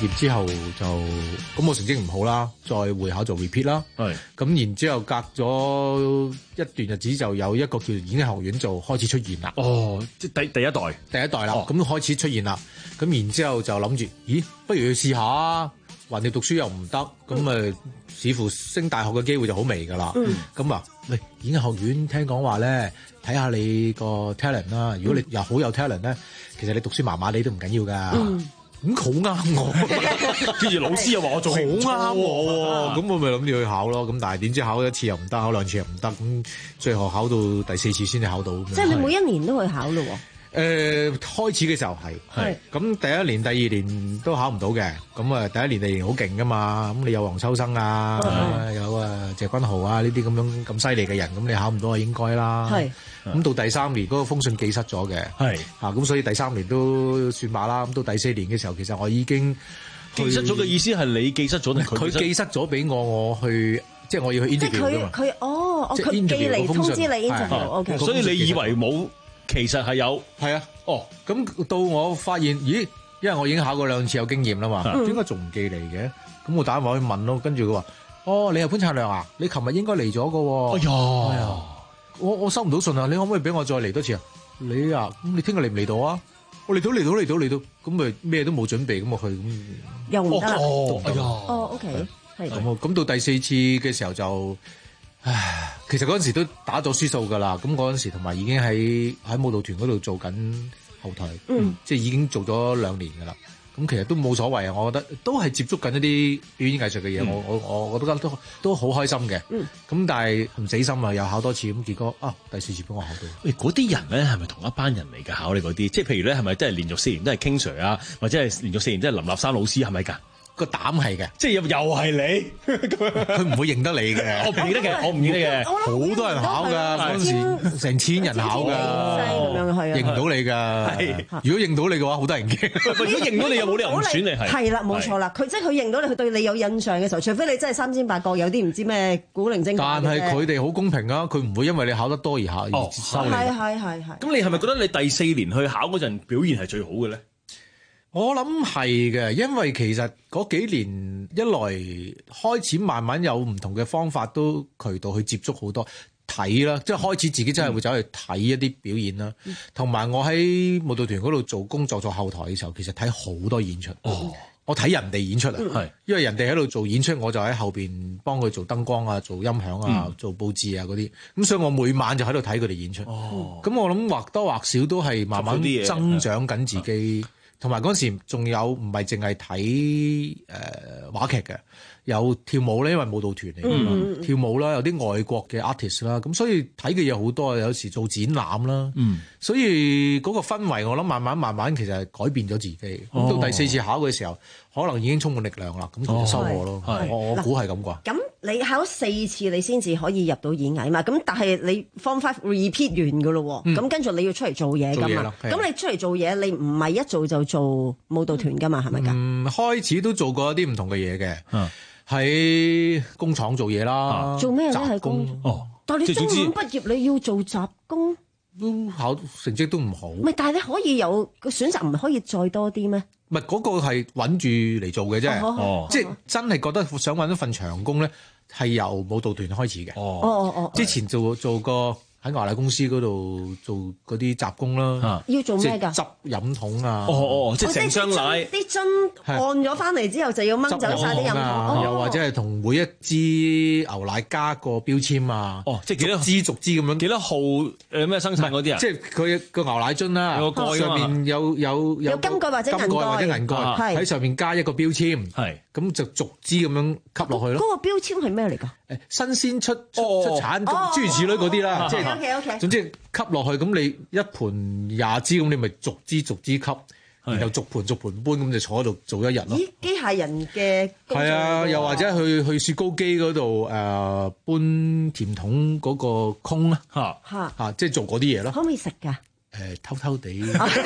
業之後就咁我成績唔好啦，再會考做 repeat 啦。 係咁然之後隔咗一段日子就有一個叫演藝學院就開始出現啦。 哦，即係第第一代， 第一代啦，咁、 哦、 開始出現啦。咁然之後就諗住，咦，不如去試下啊！橫掂讀書又唔得，咁誒、嗯，似乎升大學嘅機會就好微噶啦。咁、嗯、啊，喂，演藝學院聽講話咧，睇下你個 talent 啦。如果你又好有 talent 咧，其實你讀書麻麻地都唔緊要噶。咁好啱我， 跟住老師又話我做好啱我，咁我咪諗住去考咯。咁但係點知考一次又唔得，考兩次又唔得，咁最後考到第四次先至考到。 即係你每一年都去考咯喎。 誒、呃、開始嘅時候係，係咁第一年、第二年都考唔到嘅，咁啊第一年、第二年好勁噶嘛，咁你有黃秋生啊，有啊謝君豪啊呢啲咁樣咁犀利嘅人，咁你考唔到啊應該啦。係，咁到第三年嗰、那個封信寄失咗嘅，係嚇，咁、啊、所以第三年都算罷啦。咁到第四年嘅時候，其實我已經寄失咗嘅意思係你寄失咗定佢寄失咗俾我，我去即係我要去 interview 㗎嘛。 佢佢哦，佢寄嚟通知你 interview，OK。 所以你以為冇？其實係有， 係啊，哦，咁到我發現，咦，因為我已經考過兩次有經驗啦嘛，點解仲唔寄嚟嘅？咁我打電話去問咯，跟住佢話，哦，你係潘燦良啊？你琴日應該嚟咗㗎喎。哎呀，哎呀我我收唔到信啊，你可唔可以俾我再嚟多次啊？你啊，咁你聽日嚟唔嚟到啊？我嚟到嚟到嚟到嚟到，咁咪咩都冇準備，咁我去咁又唔得啦。 哦，哎呀， 哦 ，OK，係咁啊，咁到第四次嘅時候就。唉，其實嗰陣時都打咗輸數㗎啦，咁嗰陣時同埋已經喺喺舞蹈團嗰度做緊後台，嗯，即係已經做咗兩年㗎啦。咁其實都冇所謂啊，我覺得都係接觸緊一啲表演藝術嘅嘢，嗯，我我我覺得都都好開心嘅。嗯，咁但係唔死心啊，又考多次，咁結果啊第四次俾我考到。 喂，嗰啲人咧係咪同一班人嚟㗎？考你嗰啲，即係譬如咧係咪真係連續四年都係 King Sir 啊，或者係連續四年都係林立山老師係咪㗎？ 個膽係嘅， 即係又又係你， 佢唔會認得你嘅。 我唔認得嘅，我唔認得嘅。 好多人考㗎，嗰陣時成千人考㗎，認唔到你㗎。如果認到你嘅話，好多人驚。 如果認到你，有冇理由唔選你係？ 係啦，冇錯啦。佢即係佢認到你，佢對你有印象嘅時候，除非你真係三尖八角，有啲唔知咩古靈精怪。 但係佢哋好公平啊，佢唔會因為你考得多而考而收你。 係係係係。 咁你係咪覺得你第四年去考嗰陣表現係最好嘅咧？ 我諗係嘅，因為其實嗰幾年一來開始慢慢有唔同嘅方法，都渠道去接觸好多睇啦，即係開始自己真係會走去睇一啲表演啦。同、嗯、埋我喺舞蹈團嗰度做工作做後台嘅時候，其實睇好多演出。哦，我睇人哋演出啊，係、嗯，因為人哋喺度做演出，我就喺後邊幫佢做燈光啊、做音響啊、嗯、做佈置啊嗰啲。咁所以我每晚就喺度睇佢哋演出。哦，咁我諗或多或少都係慢慢增長緊自己。同埋嗰陣時仲有唔係淨係睇誒話劇嘅，有跳舞咧，因為舞蹈團嚟㗎嘛，嗯、跳舞啦，有啲外國嘅 artist 啦，咁所以睇嘅嘢好多，有時做展覽啦，嗯、所以嗰個氛圍我諗慢慢慢慢其實係改變咗自己。咁、哦、到第四次考嘅時候，可能已經充滿力量啦，咁佢就收我咯。哦、我我估係咁啩。 咁你考四次你先至可以入到演藝嘛？咁但係你 Form Five repeat 完㗎咯喎，咁、嗯、跟住你要出嚟做嘢㗎嘛？咁你出嚟做嘢，你唔係一做就做舞蹈團㗎嘛？係咪㗎？ 嗯，開始都做過一啲唔同嘅嘢嘅。嗯喺工廠做嘢啦、啊， 做咩咧？係工哦，但係你中五畢業你要做雜工， 都考成績都唔好。 唔係，但係你可以有個選擇，唔可以再多啲咩？ 唔係嗰個係穩住嚟做嘅啫，哦，即係真係覺得想揾一份長工咧，係由舞蹈團開始嘅。哦哦哦，之前做做過。喺華麗公司嗰度做嗰啲雜工啦， 要做咩㗎？ 執飲桶啊！ 哦哦，即係成箱奶啲樽按咗翻嚟之後就要掹走晒啲飲桶， 又或者係同每一支牛奶加個標籤啊！ 哦，即係幾多支逐支咁樣？ 幾多號誒咩生產嗰啲啊？ 即係佢個牛奶樽啦，有個蓋上面有有有金蓋或者銀蓋或者銀蓋，喺上面加一個標籤，係咁就逐支咁樣吸落去咯。 嗰個標籤係咩嚟㗎？ 誒新鮮出出出產諸如此類嗰啲啦，即係。 Okay, okay. 總之吸落去，咁你一盤廿支，咁你咪逐支逐支吸，然後逐盤逐盤搬，咁就坐喺度做一日咯。咦， 機械人嘅係啊，又或者去去雪糕機嗰度誒搬甜筒嗰個空啦，嚇嚇嚇，即係做嗰啲嘢咯。 可唔可以食㗎？ 誒偷偷地。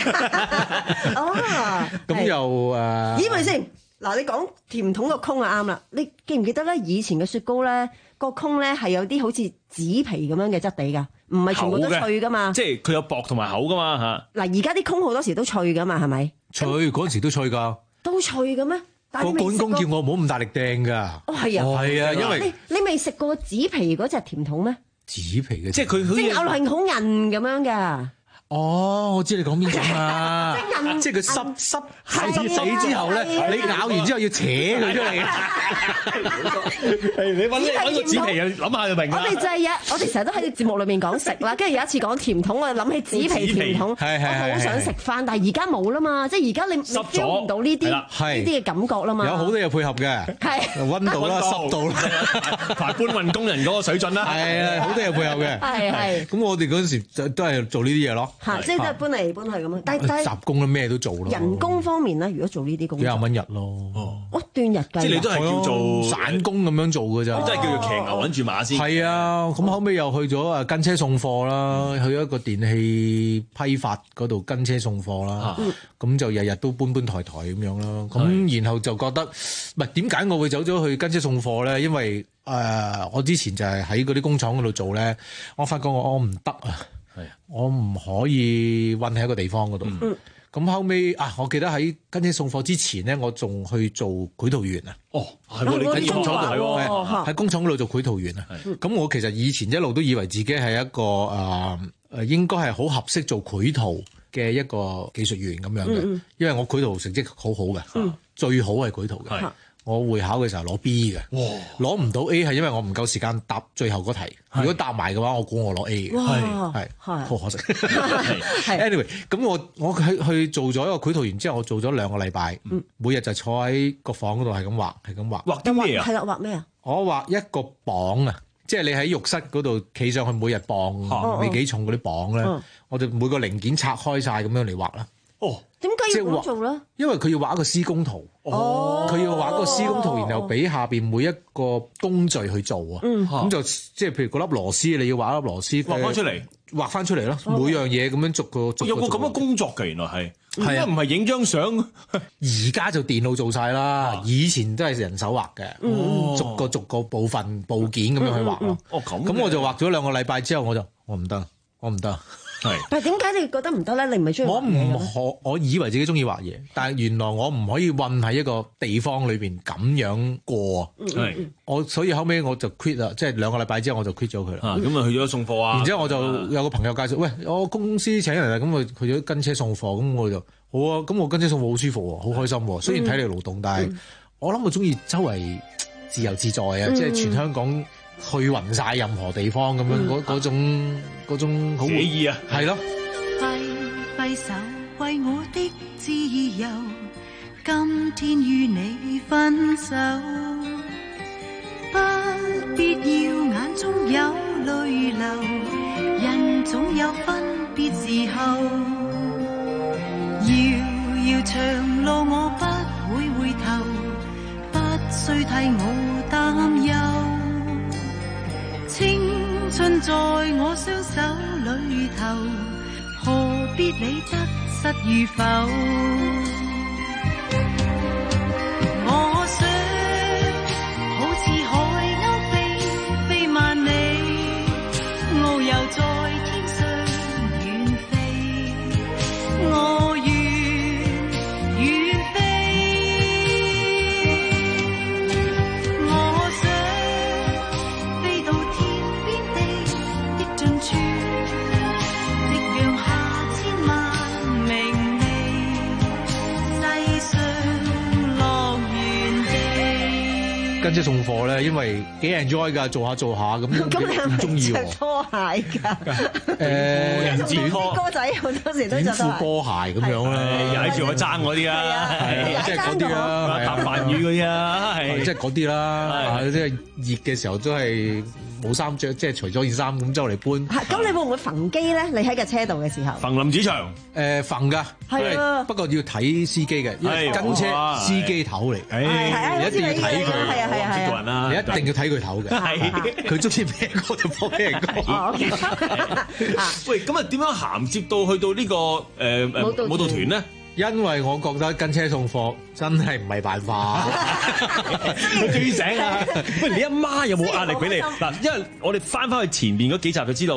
哦， 咁又誒？ 咦咪先？嗱，你講甜筒個空就啱啦。你記唔記得咧？以前嘅雪糕咧，個空咧係有啲好似紙皮咁樣嘅質地㗎，唔係全部都脆㗎嘛。 即係佢有薄同埋厚㗎嘛嚇。 嗱，而家啲空好多時都脆㗎嘛，係咪？ 脆嗰陣時都脆㗎。 都脆嘅咩？ 個管工叫我唔好咁大力掟㗎。 哦，係啊， 係啊，因為你你未食過紙皮嗰隻甜筒咩？ 紙皮嘅， 即係佢即係咬落係好韌咁樣㗎。 哦，我知你講邊種啊！即係佢濕濕係濕死之後咧，你咬完之後要扯佢出嚟。 你揾你揾個紙皮啊，諗下就明啦。 我哋就係有，我哋成日都喺啲節目裏面講食啦，跟住有一次講甜筒，我就諗起紙皮甜筒，我好想食翻，但係而家冇啦嘛，即係而家你 feel 唔到呢啲呢啲嘅感覺啦嘛。 有好多嘢配合嘅，係温度啦、濕度啦， 排搬運工人嗰個水準啦， 係啊，好多嘢配合嘅。 係係。 咁我哋嗰陣時就都係做呢啲嘢咯。 嚇，即係都係搬嚟搬去咁樣，但係雜工咧咩都做咯。 人工方面咧，如果做呢啲工作， 幾廿蚊日咯。 哦，斷日計。 即係你都係叫做散工咁樣做㗎咋？ 即係叫做騎牛揾住馬先。 係啊，咁後尾又去咗啊跟車送貨啦，去一個電器批發嗰度跟車送貨啦。咁就日日都搬搬抬抬咁樣啦。咁然後就覺得唔係點解我會走咗去跟車送貨咧？因為誒、呃，我之前就係喺嗰啲工廠嗰度做咧，我發覺我我唔得啊。我唔可以韞喺一個地方嗰度。咁、嗯、後尾啊，我記得喺跟車送貨之前咧，我仲去做繪圖員啊。 哦，係喎，你喺工廠度喺工廠嗰度做繪圖員啊。咁我其實以前一路都以為自己係一個誒誒、呃，應該係好合適做繪圖嘅一個技術員咁樣嘅、嗯，因為我繪圖成績好好嘅、嗯，最好係繪圖嘅。我會考嘅時候攞 B 嘅，攞唔到 A 係因為我唔夠時間答最後嗰題。如果答埋嘅話，我估我攞 A 嘅，係係好可惜。anyway，咁我我去去做咗一個繪圖員之後，我做咗兩個禮拜、嗯，每日就坐喺個房嗰度係咁畫，係咁畫。 畫啲咩啊？ 係啦，畫咩啊？ 我畫一個磅啊，即係你喺浴室嗰度企上去，每日磅你幾重嗰啲磅咧、哦，我就每個零件拆開晒咁樣嚟畫啦。 哦， 點解要咁做咧？ 因為佢要畫一個施工圖，哦，佢要畫一個施工圖，然後俾下邊每一個工序去做啊。嗯，咁就即係譬如嗰粒螺絲，你要畫粒螺絲畫翻出嚟， 畫翻出嚟咯。每樣嘢咁樣逐個逐個。 有個咁嘅工作嘅，原來係係啊，唔係影張相。 而家就電腦做晒啦，以前都係人手畫嘅， 嗯， 逐個逐個部分部件咁樣去畫咯。 哦，咁咁我就畫咗兩個禮拜之後，我就我唔得，我唔得。 但係點解你覺得唔得咧？你唔係中意畫嘢？ 我唔可，我以為自己中意畫嘢，但係原來我唔可以韞喺一個地方裏邊咁樣過。 係我所以後尾我就 quit 啦，即係兩個禮拜之後我就 quit 咗佢啦。 咁啊去咗送貨啊。 然之後我就有個朋友介紹，喂，我公司請人嚟，咁我去咗跟車送貨，咁我就好啊。咁我跟車送貨好舒服喎，好開心喎。雖然體力勞動，但係我諗我中意周圍自由自在啊，即係全香港。去勻晒任何地方咁樣，嗰嗰種嗰種好寫意啊， 係咯。 揮揮手為我的自由，今天與你分手，不必要眼中有淚流，人總有分別時候，遙遙長路我不會回頭，不需替我擔憂。青春在我雙手裏頭，何必理得失與否？我想好似海鷗飛飛萬里，遨遊在天上遠飛，我願遠飛。我想飛到天邊地的盡處，夕陽下千萬明媚，世上樂園地。 跟車送貨咧，因為幾 enjoy 㗎，做下做下咁，唔中意喎。 拖鞋㗎， 誒人字拖歌仔好多時都着短褲波鞋咁樣啦， 踩住我爭嗰啲啊， 係即係嗰啲啦， 搭飯魚嗰啲啊，係即係嗰啲啦，即係熱嘅時候都係冇衫着，即係除咗件衫咁周嚟搬。 咁你會唔會揈機咧？你喺架車度嘅時候， 揈林子祥誒揈㗎， 係啊， 不過要睇司機嘅，因為跟車司機頭嚟，你一定要睇佢， 係啊係啊係啊， 你一定要睇佢頭嘅，佢中意咩歌就播咩歌。 喂，咁啊點樣銜接到去到呢個誒誒舞蹈團咧？ 因為我覺得跟車送貨真係唔係辦法， 追醒啊！喂，你阿媽有冇壓力俾你？嗱，因為我哋翻翻去前面嗰幾集就知道，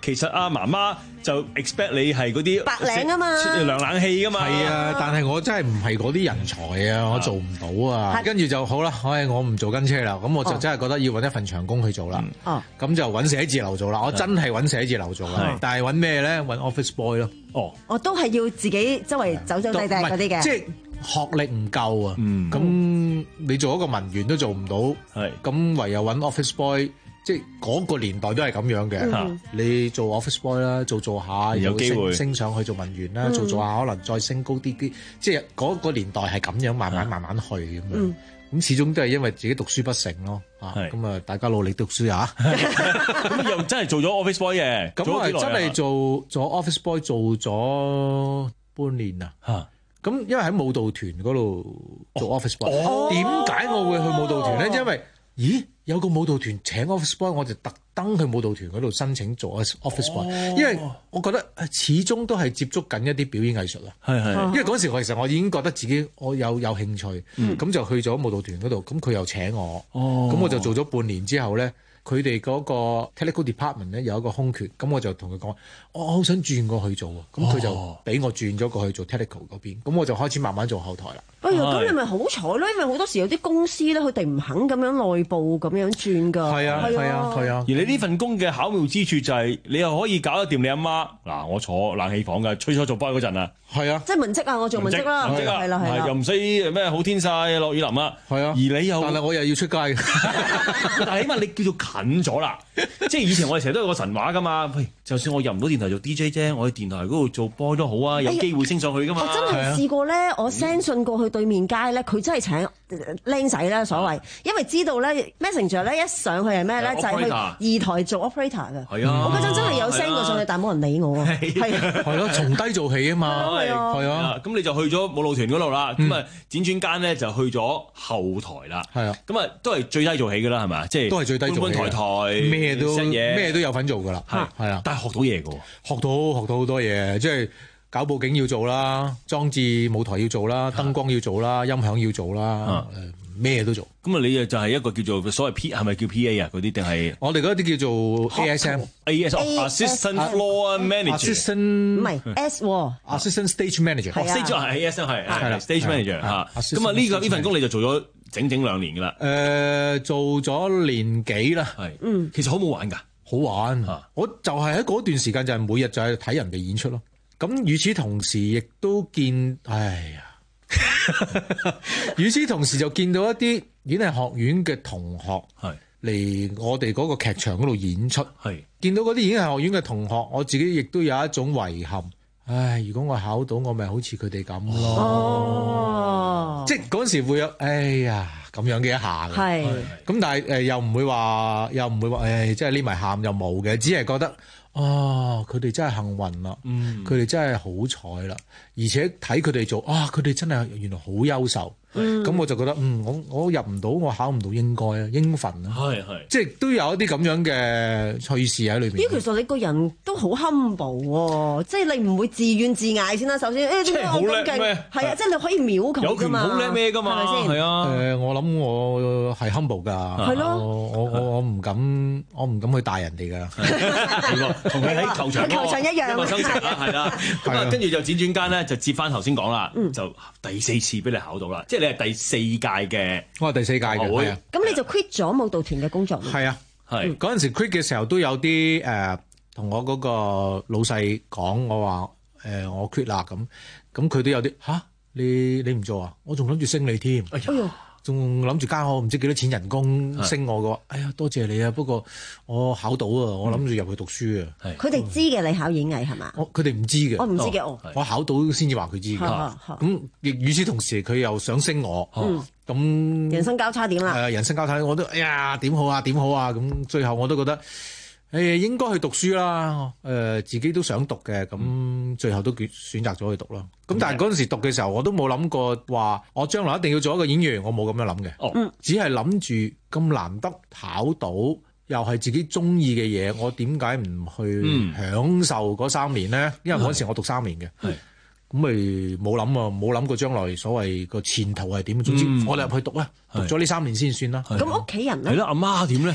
其實阿媽媽就 expect 你係嗰啲白領啊嘛， 涼冷氣噶嘛。 係啊，但係我真係唔係嗰啲人才啊，我做唔到啊。跟住就好啦，唉，我唔做跟車啦，咁我就真係覺得要揾一份長工去做啦。哦，咁就揾寫字樓做啦。我真係揾寫字樓做啦，但係揾咩咧？揾 office boy 咯。哦， 我都係要自己周圍走走趯趯嗰啲嘅。 即係學歷唔夠啊。嗯，咁你做一個文員都做唔到，係咁唯有揾 office boy。即係嗰個年代都係咁樣嘅，嗯、你做 office boy 啦，做做下有機會升上去做文員啦，嗯、做做下可能再升高啲啲，即係嗰個年代係咁樣慢慢慢慢去咁樣。咁、嗯、始終都係因為自己讀書不成咯，啊咁啊大家努力讀書啊。 咁又真係做咗 office boy 嘅， 咁啊真係做咗 office boy 做咗半年啊。嚇！咁因為喺舞蹈團嗰度做 office boy，點解、哦、我會去舞蹈團咧？哦、因為咦，有個舞蹈團請 office boy，我就特登去舞蹈團嗰度申請做 office boy，、哦、因為我覺得始終都係接觸緊一啲表演藝術啦。係係，因為嗰時我其實我已經覺得自己我有有興趣，咁、嗯、就去咗舞蹈團嗰度，咁佢又請我，咁、哦、我就做咗半年之後咧，佢哋嗰個 technical department 咧有一個空缺，咁我就同佢講，我好想轉過去做，咁佢就俾我轉咗過去做 technical 嗰邊，咁我就開始慢慢做後台啦。 哎呀，咁你咪好彩咯，因為好多時有啲公司咧，佢哋唔肯咁樣內部咁樣轉噶。 係啊，係啊，係啊。 而你呢份工嘅巧妙之處就係，你又可以搞得掂你阿媽。嗱，我坐冷氣房㗎，吹初做 boy 嗰陣啊。 係啊， 即係文職啊，我做文職啦， 文職啊， 係啦，係啦， 又唔使咩好天曬落雨淋啊。 係啊， 而你又， 但係我又要出街。 但係起碼你叫做近咗啦。即係以前我哋成日都有個神話㗎嘛。喂，就算我入唔到電台做 D J 啫，我喺電台嗰度做 boy 都好啊，有機會升上去㗎嘛。 我真係試過咧，我 send 信過去對面街咧。佢真係請僆仔啦，所謂，因為知道咧 Messenger 咧一上去係咩咧，就係去二台做 operator 嘅。係啊，我嗰陣真係有 send 過上去，但係冇人理我啊。係啊， 係咯，從低做起啊嘛。 係啊，係啊。咁你就去咗舞蹈團嗰度啦。咁啊，輾轉間咧就去咗後台啦。係啊。咁啊，都係最低做起㗎啦，係咪？即係都係最低做起。 搬搬抬抬， 咩都咩都有份做㗎啦。係係啊。 但係學到嘢㗎喎， 學到學到好多嘢，即係。搞佈景要做啦，裝置舞台要做啦，燈光要做啦，音響要做啦，誒咩都做。 咁啊，你啊就係一個叫做所謂 P 係咪叫 P A 啊？嗰啲定係我哋嗰啲叫做 A S M，A S M，Assistant Floor Manager，Assistant 唔係 S 喎 ，Assistant Stage Manager，Stage 係 A S M 係係 Stage Manager 嚇。咁啊呢個呢份工你就做咗整整兩年㗎啦。 誒做咗年幾啦， 係嗯，其實好冇玩㗎， 好玩。我就係喺嗰段時間就係每日就係睇人哋演出咯。咁與此同時，亦都見，哎呀！與此同時就見到一啲演藝學院嘅同學嚟我哋嗰個劇場嗰度演出，係見到嗰啲演藝學院嘅同學，我自己亦都有一種遺憾。唉，如果我考到，我咪好似佢哋咁咯。哦，即係嗰陣時會有，哎呀咁樣嘅一下嘅。係咁，但係誒又唔會話，又唔會話，誒即係匿埋喊又冇嘅，只係覺得。哦，佢哋真係幸運啦，佢哋、嗯、真係好彩啦，而且睇佢哋做，啊，佢哋真係原來好優秀。咁、嗯、我就覺得，嗯，我我入唔到，我考唔到應該啊，應份啊，係係，即係都有一啲咁樣嘅趣事喺裏邊。咦，其實你個人都好 humble 喎，即係你唔會自怨自艾先啦。首先，誒點解我咁勁？係啊，即係你可以秒佢㗎嘛。有權好叻咩㗎嘛？係咪先？係啊。 誒，我諗我係 humble 㗎。係咯。我我我唔敢，我唔敢去帶人哋㗎。同佢喺球場球場一樣。 個收成啦，係啦。咁啊，跟住就輾轉間咧，就接翻頭先講啦，就第四次俾你考到啦，即係。你係第四屆嘅， 我係第四屆嘅，係啊。 咁你就 quit 咗舞蹈團嘅工作。 係啊，係嗰陣時 quit 嘅時候都有啲誒，同、呃、我嗰個老細講，我話誒、呃、我 quit 啦咁，咁佢都有啲吓，你你唔做啊？我仲諗住升你添。哎呀！仲諗住加我唔知幾多錢人工升我嘅，哎呀多謝你啊！不過我考到啊，我諗住入去讀書啊。 佢哋知嘅你考演藝係嘛？ 我佢哋唔知嘅， 我唔知嘅哦。 我考到先至話佢知嘅。咁亦與此同時，佢又想升我。咁人生交叉點啦？ 誒，人生交叉，我都哎呀點好啊點好啊！咁最後我都覺得。誒應該去讀書啦，誒、呃、自己都想讀嘅，咁最後都選選擇咗去讀啦。咁、嗯、但係嗰陣時讀嘅時候，我都冇諗過話我將來一定要做一個演員，我冇咁樣諗嘅。哦，只係諗住咁難得考到，又係自己中意嘅嘢，我點解唔去享受嗰三年咧？嗯、因為嗰陣時我讀三年嘅，係咁咪冇諗啊，冇諗過將來所謂個前途係點。總之我哋入去讀啦，嗯、讀咗呢三年先算啦。 咁屋企人咧？ 係啦，阿媽點咧？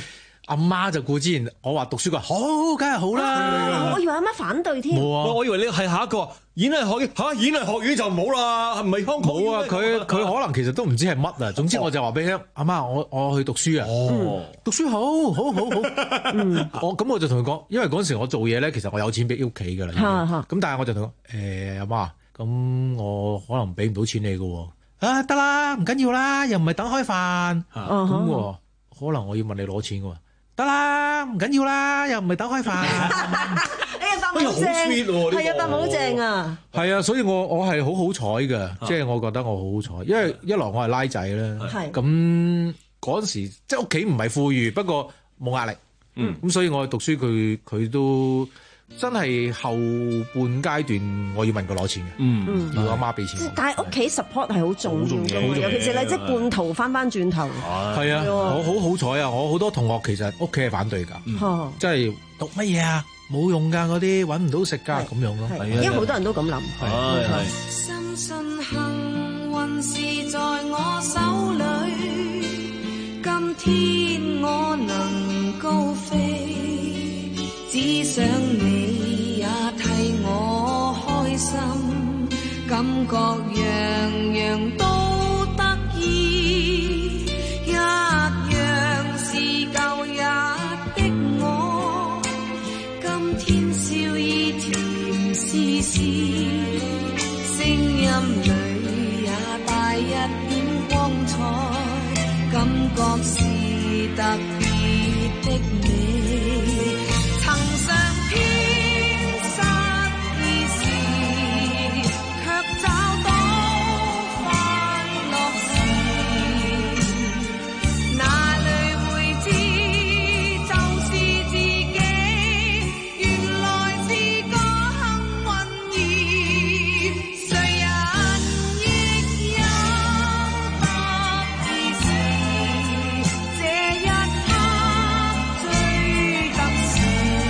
阿媽就顧之前我話讀書，佢話好，梗係好啦。 啊、我以為阿媽反對添。 冇啊！ 我以為你係下一個演藝學院嚇，演藝學院就唔好啦，唔係香港。 冇啊！佢佢可能其實都唔知係乜啊。總之我就話俾佢聽，阿媽，我我去讀書啊。哦，讀書好，好，好，好。嗯，我咁我就同佢講，因為嗰陣時我做嘢咧，其實我有錢俾屋企㗎啦。咁但係我就同佢誒阿媽，咁我可能俾唔到錢你㗎喎。啊得啦，唔緊要啦，又唔係等開飯。咁可能我要問你攞錢㗎喎。得啦，唔緊要啦，又唔係等開飯。 哎呀，答好正，係啊，答好正啊。 係啊，所以我我係好好彩嘅，即係我覺得我好好彩，因為一來我係拉仔啦，咁嗰陣時即係屋企唔係富裕，不過冇壓力，咁、嗯、所以我讀書佢佢都真係後半階段我要問佢攞錢嘅，嗯，要阿媽俾錢。 但係屋企 support 係好重要嘅，尤其是你即係半途翻翻轉頭。 係啊，我好好彩啊！我好多同學其實屋企係反對㗎，嗯、即係讀乜嘢啊？冇用㗎，嗰啲揾唔到食㗎咁樣咯。 因為好多人都咁諗。 係係。 深信幸運是在我手裏，今天我能高飛，只想你也替我開心，感覺樣樣都得意，一樣是舊日的我，今天笑意甜絲絲，聲音裏也帶一點光彩，感覺是特別的你。曾上天失意時，卻找到快樂時，哪裏會知就是自己，原來是個幸運兒，誰人亦有得意時，這一刻最特殊。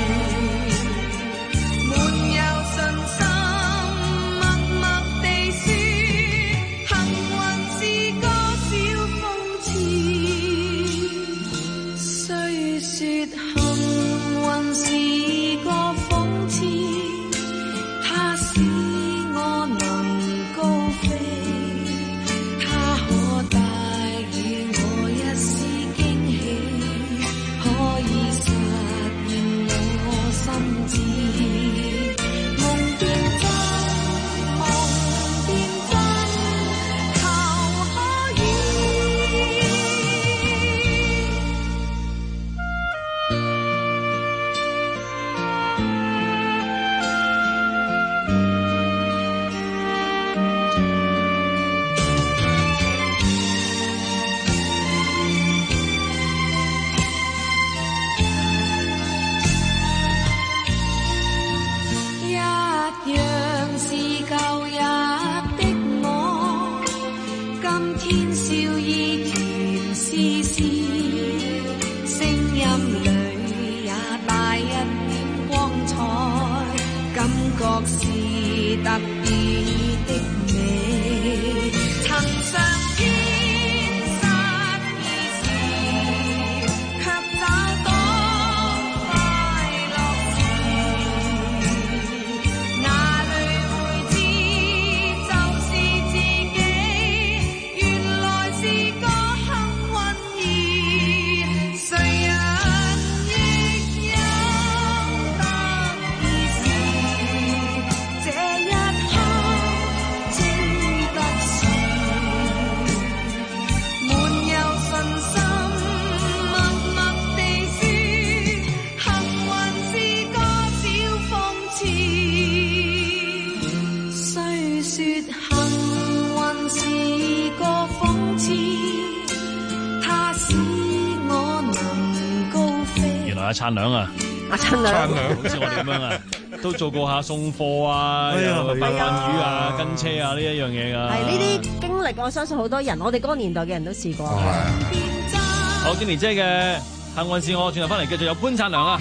阿燦良啊， 阿燦良， 好似我哋咁樣啊，都做過下送貨啊，又白飯魚啊、跟車啊呢一樣嘢噶。 係呢啲經歷，我相信好多人，我哋嗰個年代嘅人都試過。 好，天妮姐嘅幸運是我，轉頭翻嚟繼續有潘燦良啊。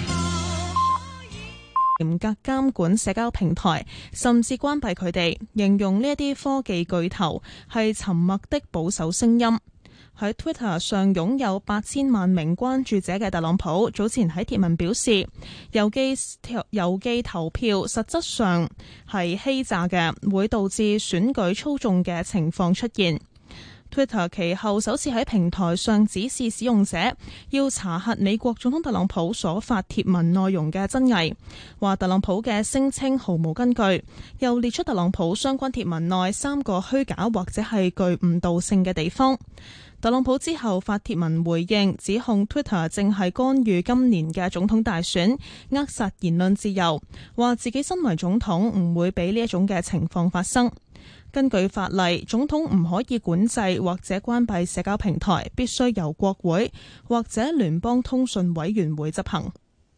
嚴格監管社交平台，甚至關閉佢哋，形容呢一啲科技巨頭係沉默的保守聲音。 喺 Twitter 上擁有八千萬名關注者嘅特朗普，早前喺貼文表示，郵寄郵寄投票實質上係欺詐嘅，會導致選舉操縱嘅情況出現。Twitter 其後首次喺平台上指示使用者要查核美國總統特朗普所發貼文內容嘅真偽，話特朗普嘅聲稱毫無根據，又列出特朗普相關貼文內三個虛假或者係具誤導性嘅地方。特朗普之後發貼文回應，指控 Twitter 正係干預今年嘅總統大選，扼殺言論自由，話自己身為總統唔會俾呢一種嘅情況發生。根據法例，總統唔可以管制或者關閉社交平台，必須由國會或者聯邦通訊委員會執行。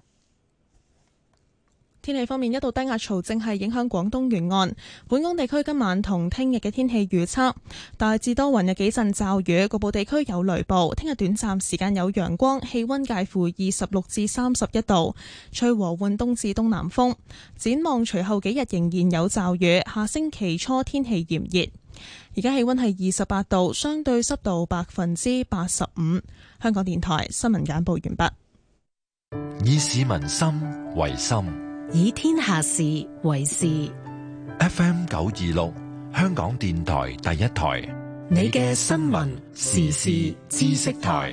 天氣方面，一道低壓槽正係影響廣東沿岸。本港地區今晚同聽日嘅天氣預測，大致多雲，有幾陣驟雨，局部地區有雷暴。聽日短暫時間有陽光，氣溫介乎二十六至三十一度，吹和緩東至東南風。展望隨後幾日仍然有驟雨，下星期初天氣炎熱。而家氣溫係二十八度，相對濕度百分之八十五。香港電台新聞簡報完畢。 以市民心為心， 以天下事為事。 F M 九二六，香港電台第一台， 你嘅新聞時事知識台。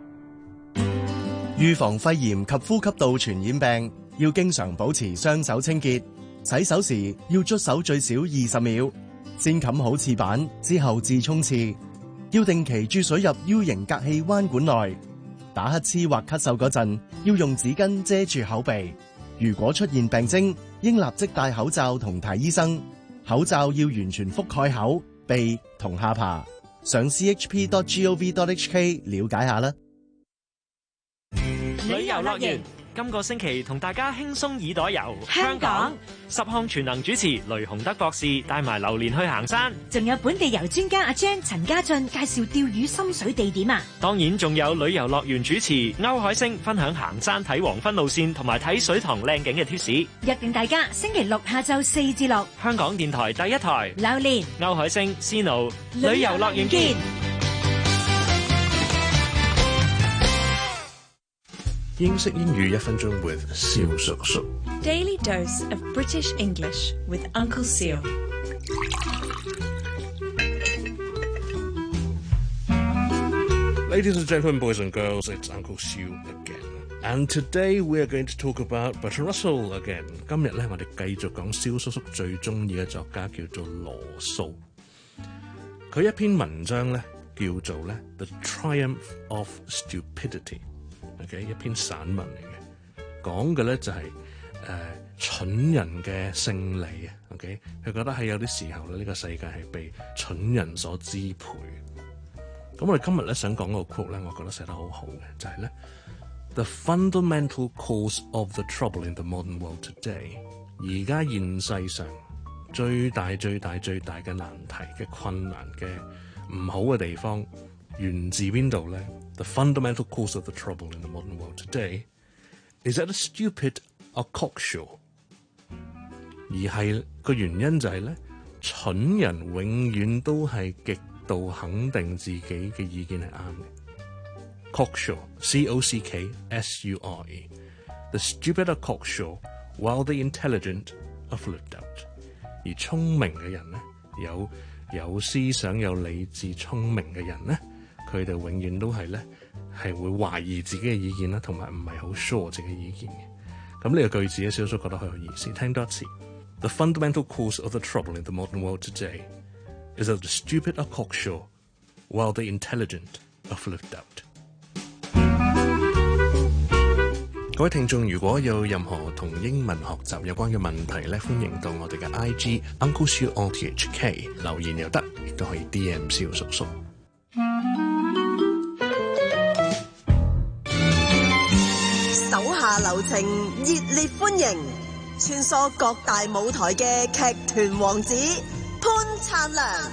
預防肺炎及呼吸道傳染病，要經常保持雙手清潔，洗手時要捽手最少二十秒，先冚好廁板之後至沖廁，要定期注水入 U 型隔氣彎管內。打乞嗤或咳嗽嗰陣，要用紙巾遮住口鼻。如果出現病徵，應立即戴口罩同睇醫生。口罩要完全覆蓋口、鼻同下巴。上 c h p dot gov dot h k 了解下啦。 旅遊樂園今個星期同大家輕鬆耳朵遊香港， 十項全能主持雷洪德博士帶埋榴蓮去行山， 仲有本地遊專家阿 Jan 陳家俊介紹釣魚深水地點啊！ 當然仲有旅遊樂園主持歐海星分享行山睇黃昏路線同埋睇水塘靚景嘅貼士。 約定大家星期六下晝四至六， 香港電台第一台榴蓮歐海星 Sino 旅遊樂園見。 英式英語一分鐘 with 蕭叔叔。 Daily dose of British English with Uncle Seal. Ladies and gentlemen, boys and girls, it's Uncle Seal again. And today we are going to talk about Bertrand Russell again. 今日咧，我哋繼續講蕭叔叔最中意嘅作家叫做羅素。佢一篇文章咧叫做咧 The Triumph of Stupidity。OK， 一篇散文嚟嘅，講嘅咧就係、是、誒、呃、蠢人嘅勝利啊。OK， 佢覺得喺有啲時候咧，呢、這個世界係被蠢人所支配。咁我哋今日咧想講個 quote 咧，我覺得寫得好好嘅，就係、是、咧 The fundamental cause of the trouble in the modern world today。而家現世上最大最大最大嘅難題嘅困難嘅唔好嘅地方，源自邊度咧？ The fundamental cause of the trouble in the modern world today is that a stupid are cocksure。而係個原因就係咧，蠢人永遠都係極度肯定自己嘅意見係啱嘅。Cocksure, C O C K S U R E。The stupid are cocksure, while the intelligent are full of doubt。而聰明嘅人咧，有有思想、有理智、聰明嘅人咧，佢哋永遠都係咧係會懷疑自己嘅意見啦，同埋唔係好 sure 自己嘅意見嘅。咁呢個句子咧，少少覺得好有意思。聽多一次。The fundamental cause of the trouble in the modern world today is that the stupid are cocksure, while the intelligent are full of doubt。各位聽眾，如果有任何同英文學習有關嘅問題咧，歡迎到我哋嘅 I G Uncle Siu O T H K 留言又得，亦都可以 D M 蕭叔叔。 手下留情，熱烈歡迎穿梭各大舞台嘅劇團王子潘燦良。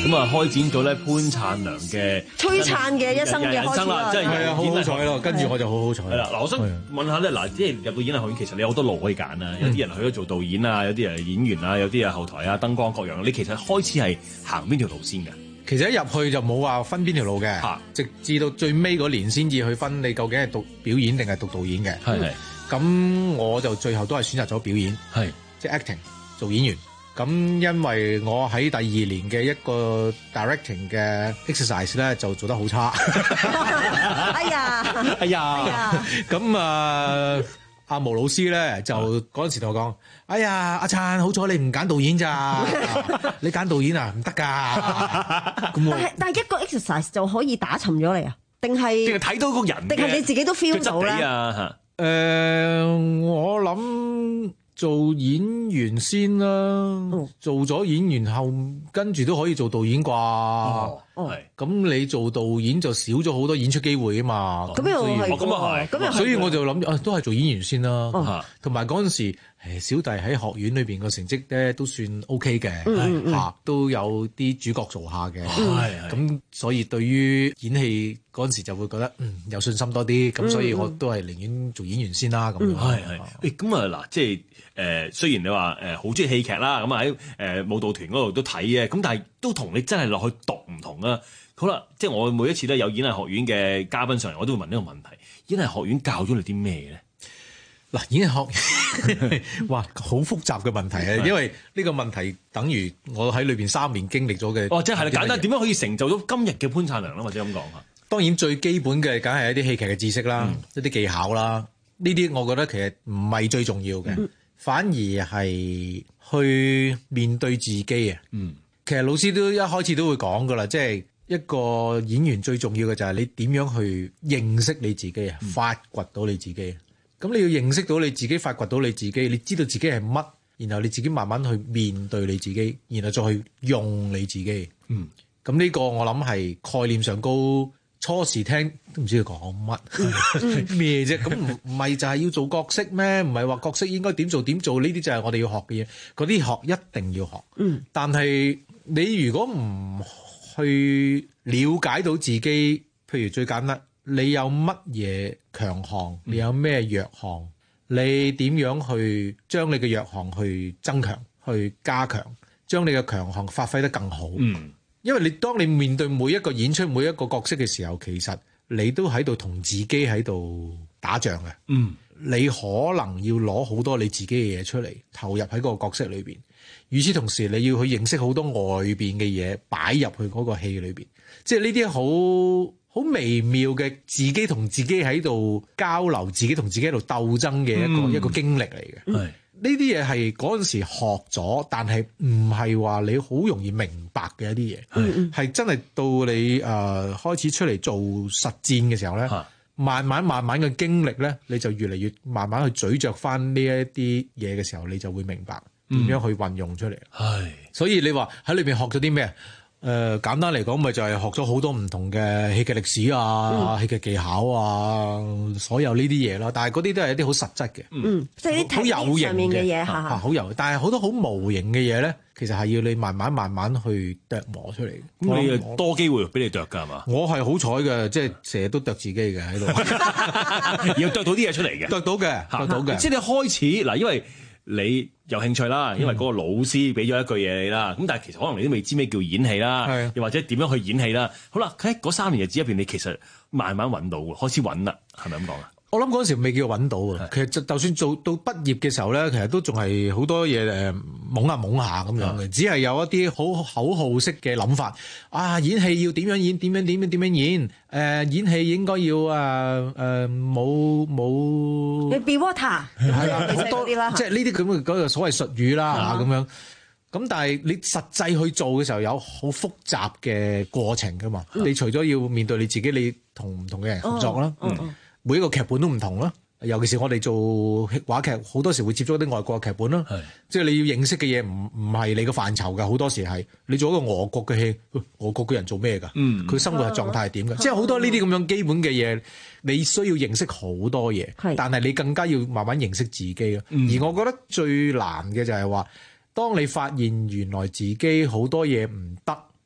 咁啊開展咗咧潘燦良嘅璀璨嘅一生嘅開始啦， 真係係啊，好好彩咯，跟住我就好好彩。 係啦，嗱，我想問下咧，嗱，即係入到演藝學院，其實你有好多路可以揀啊，有啲人去咗做導演啊，有啲人係演員啊，有啲係後台啊，燈光各樣，你其實開始係行邊條路線㗎？ 其實一入去就冇話分邊條路嘅，直至到最尾嗰年先至去分你究竟係讀表演定係讀導演嘅。 係係。 咁我就最後都係選擇咗表演， 係即係 acting 做演員。咁因為我喺第二年嘅一個 directing 嘅 exercise 咧就做得好差。 哎呀， 哎呀，咁啊阿毛老師咧就嗰陣時同我講：哎呀，阿燦，好彩你唔揀導演咋，你揀導演啊唔得㗎。咁我但係但係一個 exercise 就可以打沉咗你啊？定係定係睇到個人？ 定係你自己都 feel 到咧？ 誒、呃，我諗做演員先啦，嗯、做咗演員後，跟住都可以做導演啩。哦，係。咁你做導演就少咗好多演出機會啊嘛。 咁又係，咁又係，咁又係。 所以我就諗啊，都係做演員先啦。同埋嗰陣時，誒小弟喺學院裏邊個成績咧都算 OK 嘅，嚇、嗯嗯、都有啲主角做下嘅。係咁、嗯、所以對於演戲嗰陣時就會覺得嗯有信心多啲。咁、嗯、所以我都係寧願做演員先啦。咁樣係係。誒咁啊嗱，即係。誒、呃、雖然你話誒好中意戲劇啦，咁啊喺誒舞蹈團嗰度都睇嘅，咁但係都同你真係落去讀唔同啊。好啦，即係我每一次咧有演藝學院嘅嘉賓上嚟，我都會問呢個問題：演藝學院教咗你啲咩咧？ 嗱，演藝學院哇，好複雜嘅問題啊！因為呢個問題等於我喺裏邊三年經歷咗嘅。 哦，即係簡單點樣可以成就到今日嘅潘燦良啦，或者咁講嚇。 當然最基本嘅梗係一啲戲劇嘅知識啦，嗯、一啲技巧啦，呢啲我覺得其實唔係最重要嘅。嗯反而係去面對自己啊！嗯，其實老師都一開始都會講噶啦，即係一個演員最重要嘅就係你點樣去認識你自己啊，嗯、發掘到你自己。咁你要認識到你自己，發掘到你自己，你知道自己係乜，然後你自己慢慢去面對你自己，然後再去用你自己。嗯，咁呢個我諗係概念上高。初時聽都唔知佢講乜咩啫，咁唔唔係就係要做角色咩？唔係話角色應該點做點做，呢啲就係我哋要學嘅嘢。嗰啲學一定要學。嗯，但係你如果唔去了解到自己，譬如最簡單，你有乜嘢強項，你有咩弱項，你點樣去將你嘅弱項去增強、去加強，將你嘅強項發揮得更好。嗯。因為你當你面對每一個演出、每一個角色嘅時候，其實你都喺度同自己喺度打仗嘅。嗯，你可能要攞好多你自己嘅嘢出嚟，投入喺嗰個角色裏邊。與此同時，你要去認識好多外邊嘅嘢，擺入去嗰個戲裏邊。即係呢啲好好微妙嘅自己同自己喺度交流，自己同自己喺度鬥爭嘅一個、嗯、一個經歷嚟嘅。係。呢啲嘢係嗰陣時學咗，但係唔係話你好容易明白嘅一啲嘢，係真係到你誒、呃、開始出嚟做實戰嘅時候咧，慢慢慢慢嘅經歷咧，你就越嚟越慢慢去咀嚼翻呢一啲嘢嘅時候，你就會明白點樣去運用出嚟。係、嗯，所以你話喺裏邊學咗啲咩？誒、呃、簡單嚟講，咪就係學咗好多唔同嘅戲劇歷史啊、嗯、戲劇技巧啊，所有呢啲嘢啦。但係嗰啲都係一啲好實質嘅，嗯，即係啲好有型嘅嘢嚇，好有。但係好多好無形嘅嘢咧，其實係要你慢慢慢慢去琢磨出嚟。 咁你多機會俾你琢㗎係嘛？ 我係好彩嘅，即係成日都琢自己嘅喺度， 要琢到啲嘢出嚟嘅， 琢到嘅，琢到嘅。 即係你開始嗱，因為你有興趣啦，因為嗰個老師俾咗一句嘢你啦，咁、嗯、但係其實可能你都未知咩叫演戲啦，又或者點樣去演戲啦。好啦，喺嗰三年日子入邊，你其實慢慢揾到，開始揾啦，係咪咁講啊？ 我諗嗰陣時未叫揾到啊，其實就就算做到畢業嘅時候咧，其實都仲係好多嘢誒懵下懵下咁樣嘅，只係有一啲好口號式嘅諗法啊，演戲要點樣演，點樣點樣點樣演，誒、呃、演戲應該要誒誒冇冇。你 be water 係啦，好多啲啦，即係呢啲咁嘅嗰個所謂術語啦嚇咁樣。咁但係你實際去做嘅時候有好複雜嘅過程㗎嘛？嗯、你除咗要面對你自己，你同唔同嘅人合作啦。嗯嗯嗯每一個劇本都唔同啦，尤其是我哋做話劇，好多時會接觸啲外國劇本啦。係，即係你要認識嘅嘢唔唔係你個範疇㗎，好多時係你做一個俄國嘅戲，俄國嘅人做咩㗎？嗯，佢生活嘅狀態係點㗎？即係好多呢啲咁樣基本嘅嘢，你需要認識好多嘢。係，但係你更加要慢慢認識自己咯。嗯，而我覺得最難嘅就係話，當你發現原來自己好多嘢唔得，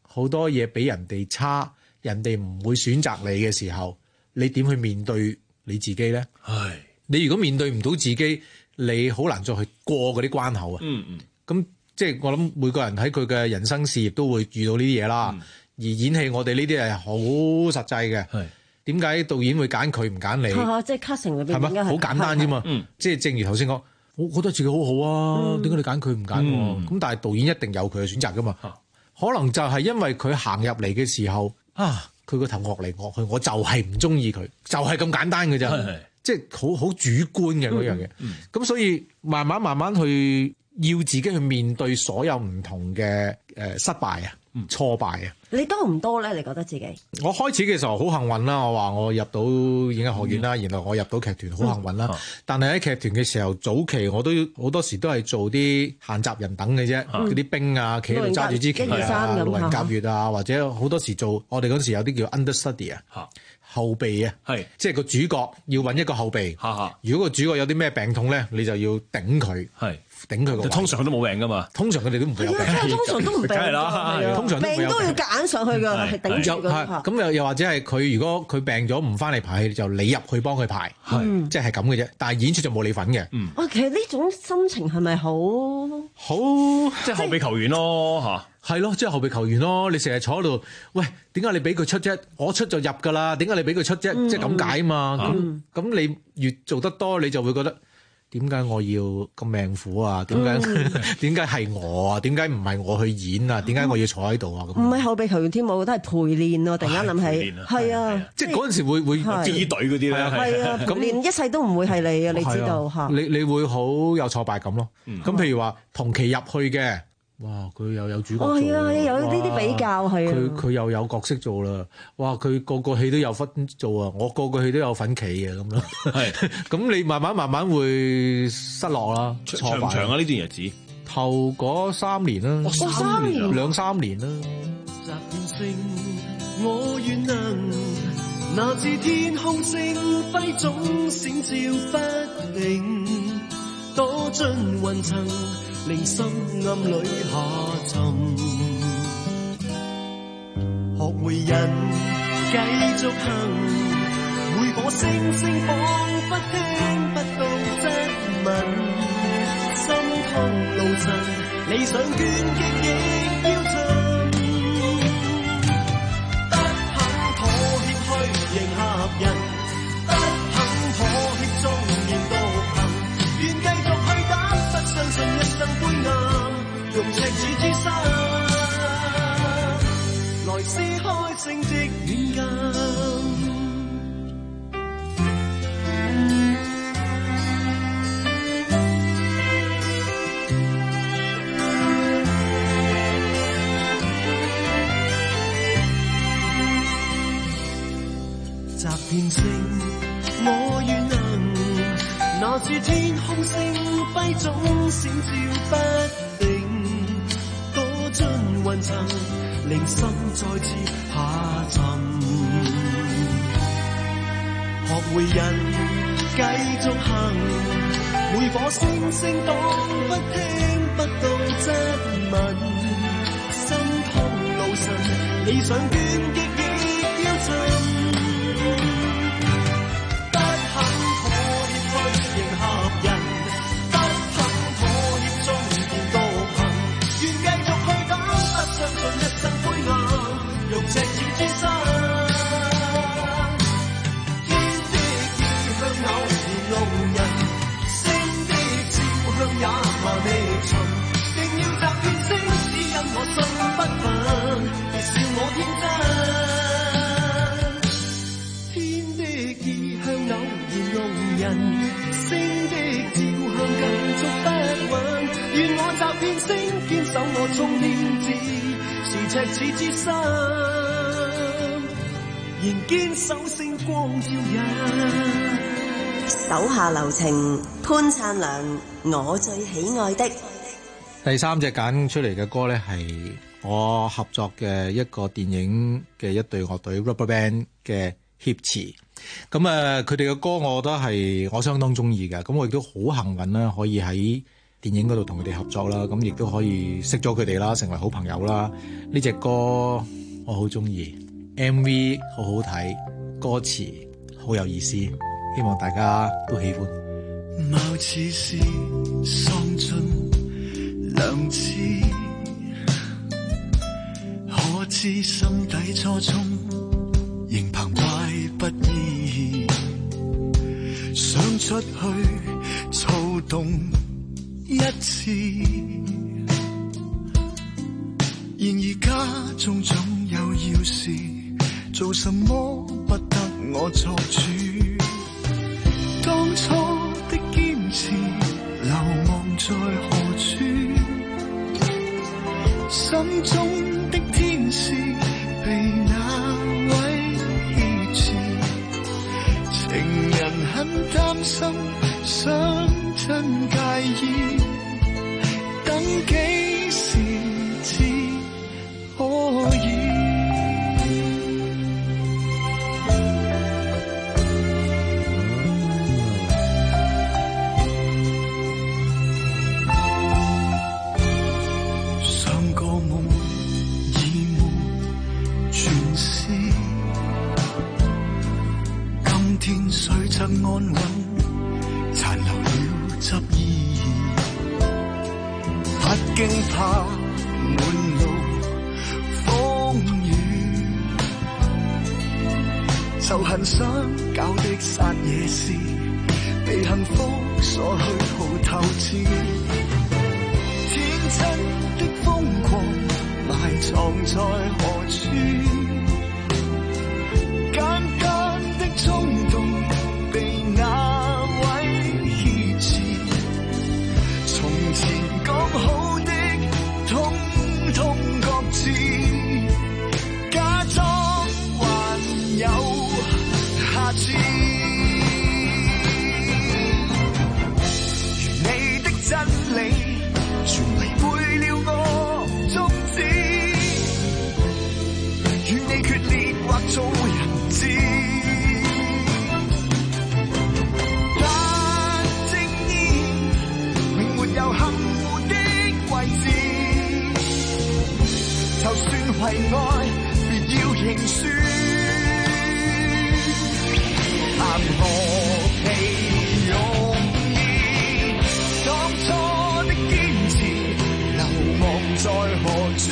好多嘢比人哋差，人哋唔會選擇你嘅時候，你點去面對你自己咧？ 係你如果面對唔到自己，你好難再去過嗰啲關口啊。 嗯嗯， 咁即係我諗每個人喺佢嘅人生事業都會遇到呢啲嘢啦。嗯、而演戲我哋呢啲係好實際嘅。係點解導演會揀佢唔揀你？ 啊、即係 casting 裏邊係咪？ 好簡單啫嘛。即係正如頭先講，我覺得自己好好啊，點解、嗯、你揀佢唔揀我？咁、嗯、但係導演一定有佢嘅選擇噶嘛。啊、可能就係因為佢行入嚟嘅時候啊，佢個頭惡嚟惡去，我就係唔中意佢，就係、是、咁簡單嘅啫。即係好好主觀嘅嗰樣嘢。咁、嗯嗯、所以慢慢慢慢去要自己去面對所有唔同嘅誒、呃、失敗啊、嗯、挫敗啊。 你多唔多咧？你覺得自己？ 我開始嘅時候好幸運啦，我話我入到演藝學院啦，嗯、然後我入到劇團好幸運啦。嗯、但係喺劇團嘅時候，早期我都好多時都係做啲閒雜人等嘅啫，嗰啲、嗯、兵啊，企喺度揸住支旗啊，路人甲乙啊，或者好多時做我哋嗰陣時有啲叫 understudy 啊。嗯後備啊，係即係個主角要揾一個後備。哈哈，如果個主角有啲咩病痛咧，你就要頂佢，係頂佢個。通常佢都冇病噶嘛，通常佢哋都唔會有病。通常都唔病，梗係啦，通常病都要夾硬上去噶，係頂住㗎。咁又又或者係佢如果佢病咗唔翻嚟排戲，就你入去幫佢排，係即係咁嘅啫。但係演出就冇你份嘅。嗯， 哇，其實呢種心情係咪好好即係後備球員咯嚇？ 係咯，即係後備球員咯。你成日坐喺度，喂，點解你俾佢出啫？我出就入㗎啦。點解你俾佢出啫？嗯、即係咁解啊嘛。咁咁、嗯、你越做得多，你就會覺得點解我要咁命苦啊？點解點解係我啊？點解唔係我去演啊？點解我要坐喺度啊？咁唔係後備球員添，我覺得係陪練啊！突然間諗起，係啊，即係嗰陣時會會 B 隊嗰啲咧， 係啊，咁練一世都唔會係你啊！你知道嚇？ 你你會好有挫敗感咯。咁譬如話同期入去嘅。哇！佢又有主角做， 係啊，有呢啲比較係啊。 佢佢又有角色做啦。哇！佢個個戲都有份做啊，我個個戲都有份企嘅咁咯。係，咁你慢慢慢慢會失落啦，挫敗。長唔長啊？呢段日子頭嗰三年啦， 哦，三年兩三年啦。 集變星，我願能拿住天空星輝總閃照不定，躲進雲層。令心暗裏下沉，學會人繼續行，每顆星星彷彿聽不到質問，心痛路程，理想倦極亦要盡，不肯妥協去迎合人，不肯妥協縱然獨行，願繼續去打，不相信一生灰暗，用赤子之心，來撕開星的軟禁。集片星，我願能拿住天空星輝總閃照不定，躲進雲層，令心再次下沉。學會人繼續行，每顆星星當不聽不到質問，心痛路神，理想倦極亦要盡。赤子之心，天的異鄉偶然路人，星的照向也怕你尋，定要集片星，只因我心不忿，別笑我天真。天的異鄉偶然路人，星的照向更觸不穩，願我集片星，堅守我忠天志，是赤子之心。仍堅守星光照人， 手下留情，潘燦良，我最喜愛的。 第三隻揀出嚟嘅歌咧，係我合作嘅一個電影嘅一隊樂隊 RubberBand 嘅協詞。咁啊，佢哋嘅歌我覺得係我相當中意嘅。咁我亦都好幸運啦，可以喺電影嗰度同佢哋合作啦，咁亦都可以識咗佢哋啦，成為好朋友啦。呢隻歌我好中意 ，M V 好好睇，歌詞好有意思，希望大家都喜歡。 貌似是喪盡良知，可知心底初衷仍澎湃不已，想出去躁動一次，然而家中總有要事，做什麼不得我作主，當初的堅持流亡在何處，心中的天使被那位挾持，情人很擔心，想真介意，等幾時至可以？上個夢已沒全屍，今天雖則安穩，殘留了執意，不經怕滿路風雨，就很想搞的殺野事，被幸福所虛耗透支，天真的瘋狂埋藏在何處，簡單的衝動被那從前講好的，通通擱置，假裝還有下次。如你的真理全違背了我宗旨，與你決裂或做人質。有幸福的位置，就算為愛，別要認輸。談何其容易，當初的堅持，流亡在何處？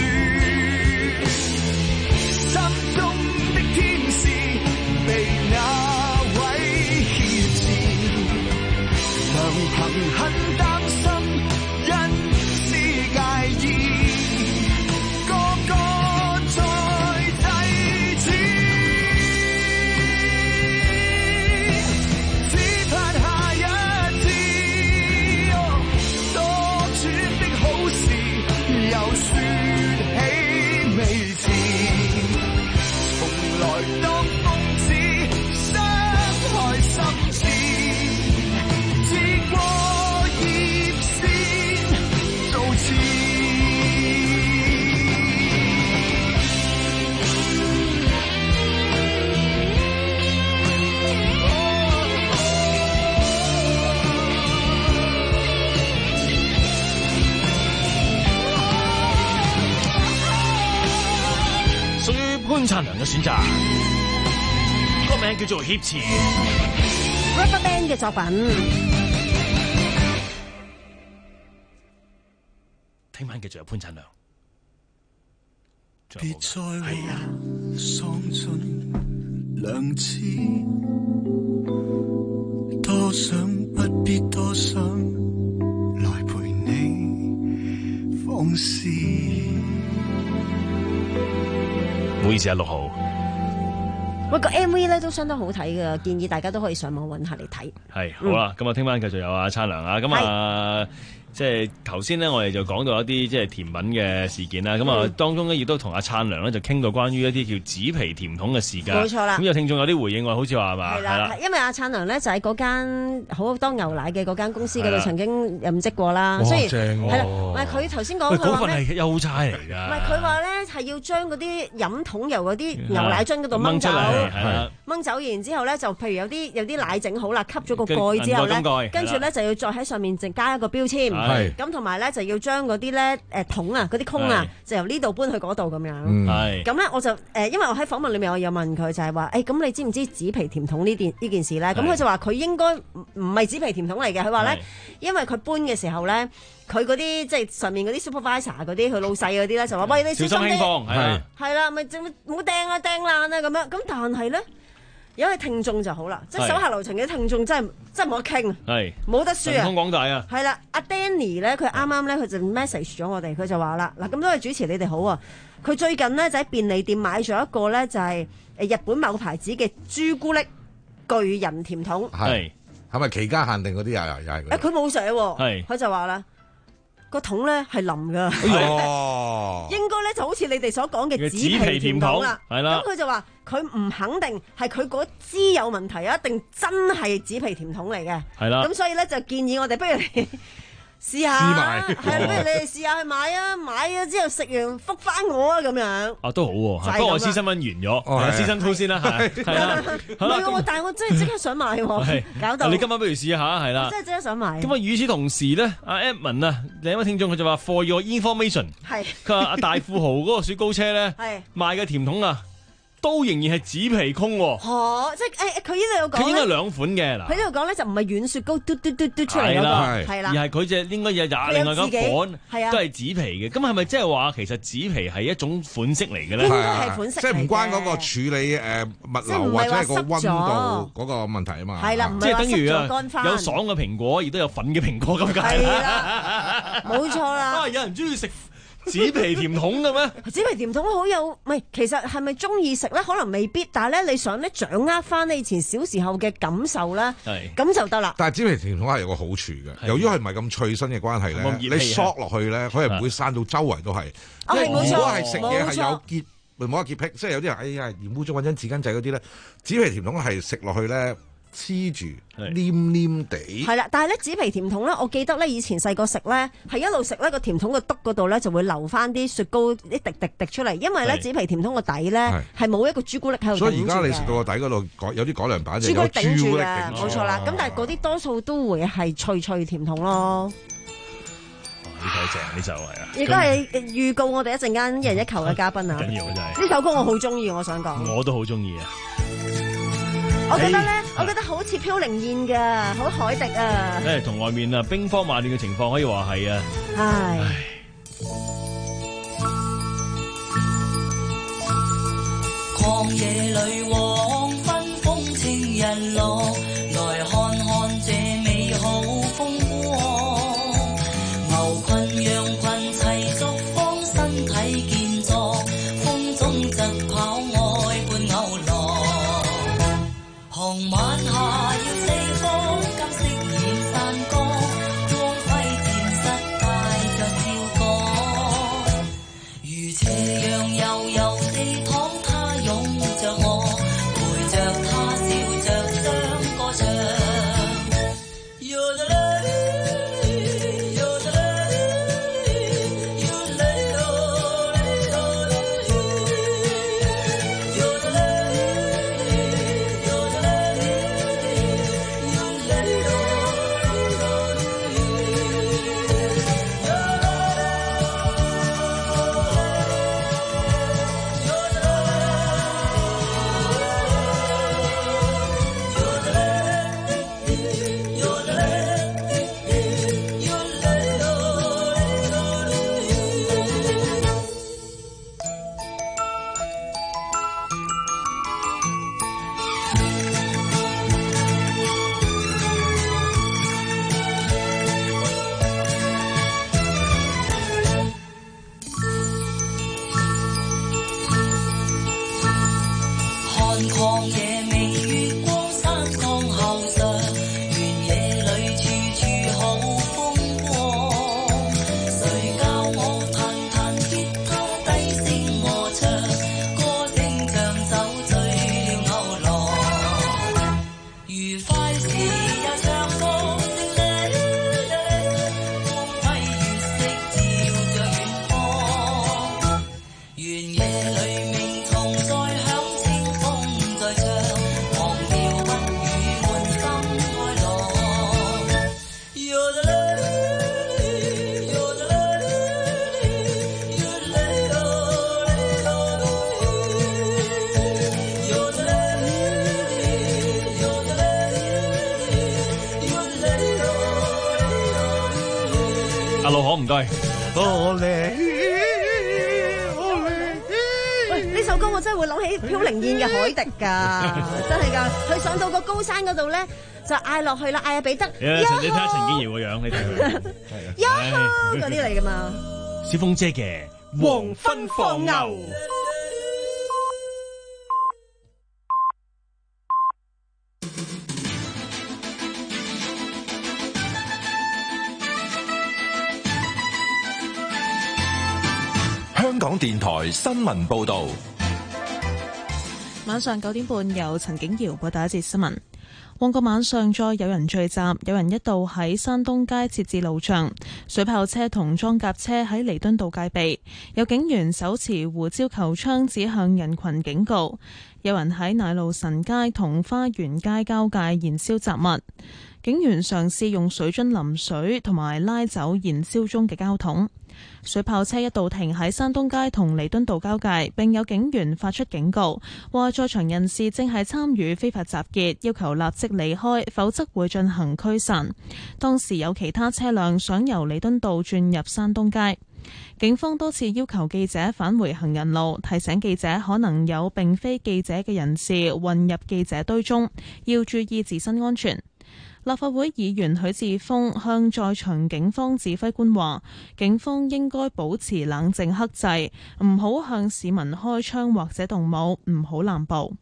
心中的天使被那位挾持，良朋很擔心。因是介意，個個在制止，只盼下一次，哦，多轉的好事又說起未遲，從來當瘋子傷害心智，只過潘燦良嘅選擇，個名叫做挾持 RubberBand 嘅作品。 聽晚繼續有潘燦良。 別再話喪盡良知，多想不必多想，來陪你放肆。 唔好意思啊，六號。 喂，個 M V 咧都相當好睇嘅，建議大家都可以上網揾下嚟睇。 係好啦，咁啊、嗯，聽晚繼續有阿燦良啊，咁啊。即係頭先咧，我哋就講到一啲即係甜品嘅事件啦。咁啊、嗯，當中咧亦都同阿燦良咧就傾過關於一啲叫紙皮甜筒嘅事件。 冇錯啦。 咁有聽眾有啲回應喎，好似話係嘛？ 係啦，因為阿燦良咧就喺嗰間好多牛奶嘅嗰間公司嗰度曾經任職過啦。雖然正喎。 係啦，唔係佢頭先講佢話咩？ 嗰份係優差嚟㗎。 唔係佢話咧， 係要將嗰啲飲筒由嗰啲牛奶樽嗰度掹走，掹走，然之後咧就譬如有啲有啲奶整好啦，吸咗個蓋之後咧，跟住咧就要再喺上面淨加一個標籤，咁同埋咧就要將嗰啲咧誒桶啊嗰啲空啊就由呢度搬去嗰度咁樣。咁咧我就誒，因為我喺訪問裏面我有問佢就係話誒，咁你知唔知紙皮甜筒呢件呢件事咧？咁佢就話佢應該唔唔係紙皮甜筒嚟嘅，佢話咧因為佢搬嘅時候咧。佢嗰啲即係上面嗰啲 supervisor 嗰啲，佢老細嗰啲咧就話：喂，你小心啲，係係啦，咪就唔好掟啊掟爛啊咁樣。咁但係咧，有位聽眾就好啦，即係手下留情嘅聽眾真係真係冇得傾，係冇得輸啊！ 神通廣大啊！ 係啦，阿 Danny 咧，佢啱啱咧佢就 message 咗我哋，佢就話啦：嗱，咁多位主持你哋好啊！佢最近咧就喺便利店買咗一個咧就係誒日本某個牌子嘅朱古力巨人甜筒， 係係咪期間限定嗰啲啊？又係誒，佢冇寫喎，係佢就話啦。個桶咧係腍噶，哦、應該咧就好似你哋所講嘅紙皮甜筒啦，係啦。咁佢就話佢唔肯定係佢嗰支有問題啊，定真係紙皮甜筒嚟嘅，係啦。咁所以咧就建議我哋不如你試下，係不如你哋試下去買啊，買咗之後食完覆返我啊咁樣。啊都好喎，不過我私新聞完咗，私新 two 先啦，係係啦。唔係喎，但係我真係即刻想買喎，搞到你今晚不如試下係啦。真係即刻想買。咁啊，與此同時咧，阿 Edmond 啊，另一位聽眾佢就話 For your information， 係佢話阿大富豪嗰個雪糕車咧，係賣嘅甜筒啊。都仍然係紙皮空喎，嚇！即係誒，佢呢度有講，佢應該兩款嘅嗱。佢呢度講咧就唔係軟雪糕嘟嘟嘟嘟出嚟嗰個，係啦，而係佢隻應該有廿另外嗰款，都係紙皮嘅。咁係咪即係話其實紙皮係一種款式嚟嘅咧？應該係款式嚟嘅，即係唔關嗰個處理誒物流或者係個溫度嗰個問題啊嘛。係啦，即係等於啊，有爽嘅蘋果，亦都有粉嘅蘋果咁解。係啦，冇錯啦。啊，有人中意食紙皮甜筒嘅咩？紙皮甜筒好有，唔係其實係咪中意食咧？可能未必，但係咧你想咧掌握翻你以前小時候嘅感受咧，咁就得啦。但係紙皮甜筒係有個好處嘅，由於佢唔係咁脆身嘅關係咧，你嗦落去咧，佢係唔會散到周圍都係。因為如果係食嘢係有潔，唔好話潔癖，即係有啲人哎呀嫌污糟揾張紙巾仔嗰啲咧，紙皮甜筒係食落去咧。黐住黏黏地，係啦。但係咧紙皮甜筒咧，我記得咧以前細個食咧，係一路食咧個甜筒個篤嗰度咧就會流翻啲雪糕啲滴滴滴出嚟，因為咧紙皮甜筒個底咧係冇一個朱古力喺度頂住嘅。所以而家你食到個底嗰度改有啲改良版就有朱古力頂住，冇錯啦。咁但係嗰啲多數都會係脆脆甜筒咯。呢首正呢首係啊，亦都係預告我哋一陣間一人一球嘅嘉賓啊！緊要嘅真係呢首歌我好中意，我想講我都好中意啊！我覺得咧，我覺得好似飄零燕㗎，好海迪啊！誒，同外面啊兵荒馬亂嘅情況可以話係啊。唉，曠野裏黃昏風情人落，來看看這美好風光。牛群羊群齊逐放，身體健壯，風中疾跑愛伴牛郎。紅晚下要四方，金色染山崗，光輝漸失帶着笑光。如斜陽悠悠地淌，他擁着我，陪着他笑着相歌唱。 該。 喂，呢首歌我真係會諗起飄零燕嘅海迪㗎，真係㗎。佢上到個高山嗰度咧，就嗌落去啦，嗌阿彼得。 你睇下陳潔瑤個樣，你睇佢。 喲嗰啲嚟㗎嘛。 小鳳姐嘅黃昏放牛。 香港電台新聞報道， 晚上九點半由陳景瑤報道一節新聞。旺角晚上再有人聚集，有人一度喺山東街設置路障，水炮車同裝甲車喺彌敦道戒備，有警員手持胡椒球槍指向人群警告，有人喺奶路臣街同花園街交界燃燒雜物，警員嘗試用水樽淋水同埋拉走燃燒中嘅膠桶。水炮車一度停喺山東街同彌敦道交界，並有警員發出警告，話在場人士正係參與非法集結，要求立即離開，否則會進行驅散。當時有其他車輛想由彌敦道轉入山東街，警方多次要求記者返回行人路，提醒記者可能有並非記者嘅人士混入記者堆中，要注意自身安全。立法會議員許智峰向在場警方指揮官話，警方應該保持冷靜克制，唔好向市民開槍或者動武，唔好濫捕。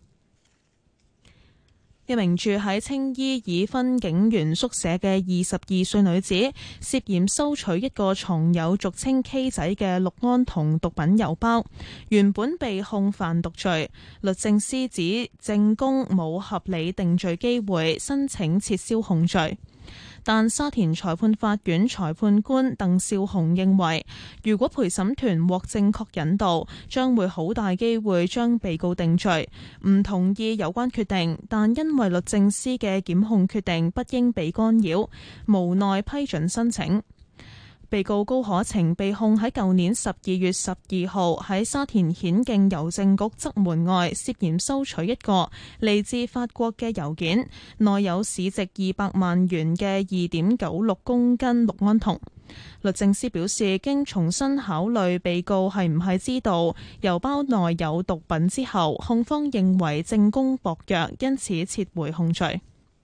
一名住喺青衣已婚警員宿舍嘅二十二歲女子，涉嫌收取一個藏有俗稱 K 仔嘅氯胺酮毒品郵包，原本被控販毒罪。律政司指證供冇合理定罪機會，申請撤銷控罪。但沙田裁判法院裁判官鄧少雄認為，如果陪審團獲正確引導，將會好大機會將被告定罪，唔同意有關決定，但因為律政司嘅檢控決定不應被干擾，無奈批准申請。被告高可晴被控喺舊年十二月十二號喺沙田顯徑郵政局側門外涉嫌收取一個嚟自法國嘅郵件，內有市值二百萬元嘅二點九六公斤氯胺酮。律政司表示，經重新考慮被告係唔係知道郵包內有毒品之後，控方認為證供薄弱，因此撤回控罪。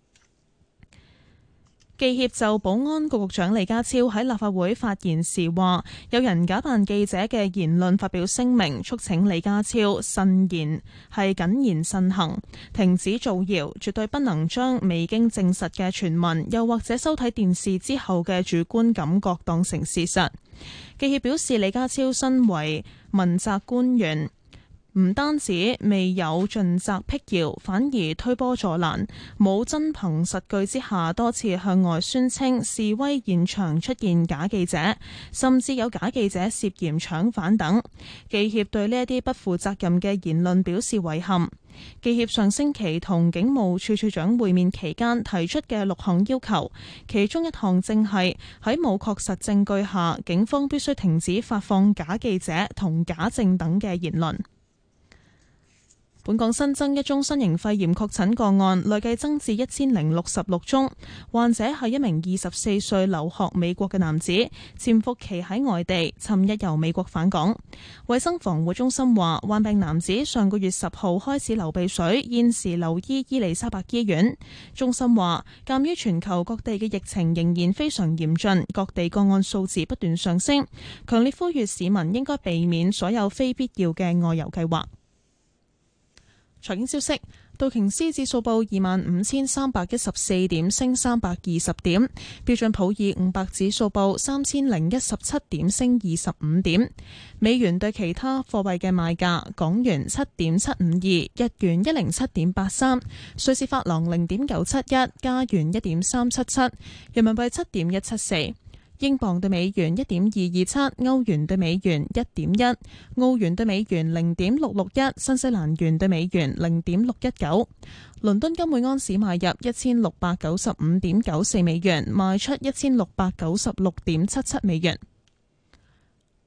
記協就保安局局長李家超喺立法會發言時話，有人假扮記者嘅言論發表聲明，促請李家超慎言係謹言慎行，停止造謠，絕對不能將未經證實嘅傳聞，又或者收睇電視之後嘅主觀感覺當成事實。記協表示，李家超身為問責官員，唔單止未有盡責闢謠，反而推波助瀾，冇真憑實據之下多次向外宣稱示威現場出現假記者，甚至有假記者涉嫌搶犯等。記協對呢一啲不負責任嘅言論表示遺憾。記協上星期同警務處處長會面期間提出嘅六項要求，其中一項正係喺冇確實證據下，警方必須停止發放假記者同假證等嘅言論。本港新增一宗新型肺炎確診個案，累計增至一千零六十六宗。患者係一名二十四歲留學美國嘅男子，潛伏期喺外地，尋日由美國返港。衛生防護中心話，患病男子上個月十號開始流鼻水，現時留醫伊利沙伯醫院。中心話，鑑於全球各地嘅疫情仍然非常嚴峻，各地個案數字不斷上升，強烈呼籲市民應該避免所有非必要嘅外遊計劃。財經消息，道瓊斯指數報二萬五千三百一十四點，升三百二十點；標準普爾五百指數報三千零一十七點，升二十五點。美元對其他貨幣嘅賣價：港元七點七五二，日元一零七點八三，瑞士法郎零點九七一，加元一點三七七，人民幣七點一七四。英鎊對美元一點二二七，歐元對美元一點一，澳元對美元零點六六一，新西蘭元對美元零點六一九。倫敦金每安士買入一千六百九十五點九四美元，賣出一千六百九十六點七七美元。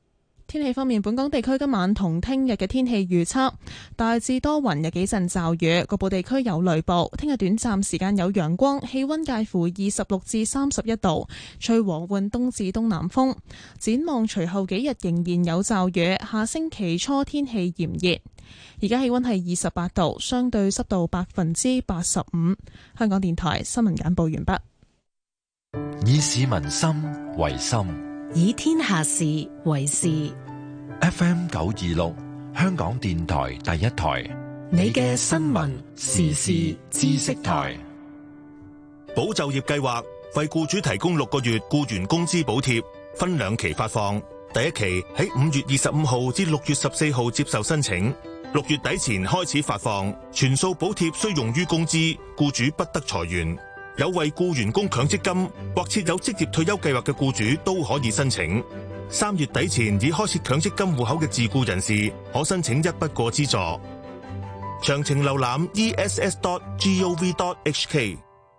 天氣方面，本港地區今晚同聽日嘅天氣預測大致多雲，有幾陣驟雨，局部地區有雷暴。聽日短暫時間有陽光，氣溫介乎二十六至三十一度，吹和緩東至東南風。展望隨後幾日仍然有驟雨，下星期初天氣炎熱。而家氣溫係二十八度，相對濕度百分之八十五。香港電台新聞簡報完畢。 以市民心為心， 以天下事為事。 F M 九二六，香港電台第一台， 你嘅新聞時事知識台。 保就業計劃為僱主提供六個月僱員工資補貼，分兩期發放。第一期喺五月二十五號至六月十四號接受申請，六月底前開始發放，全數補貼須用於工資，僱主不得裁員。有為僱員供強積金或設有職業退休計劃嘅僱主都可以申請。三月底前已開設強積金戶口嘅自僱人士可申請一筆過資助。詳情瀏覽 e s s dot gov dot h k。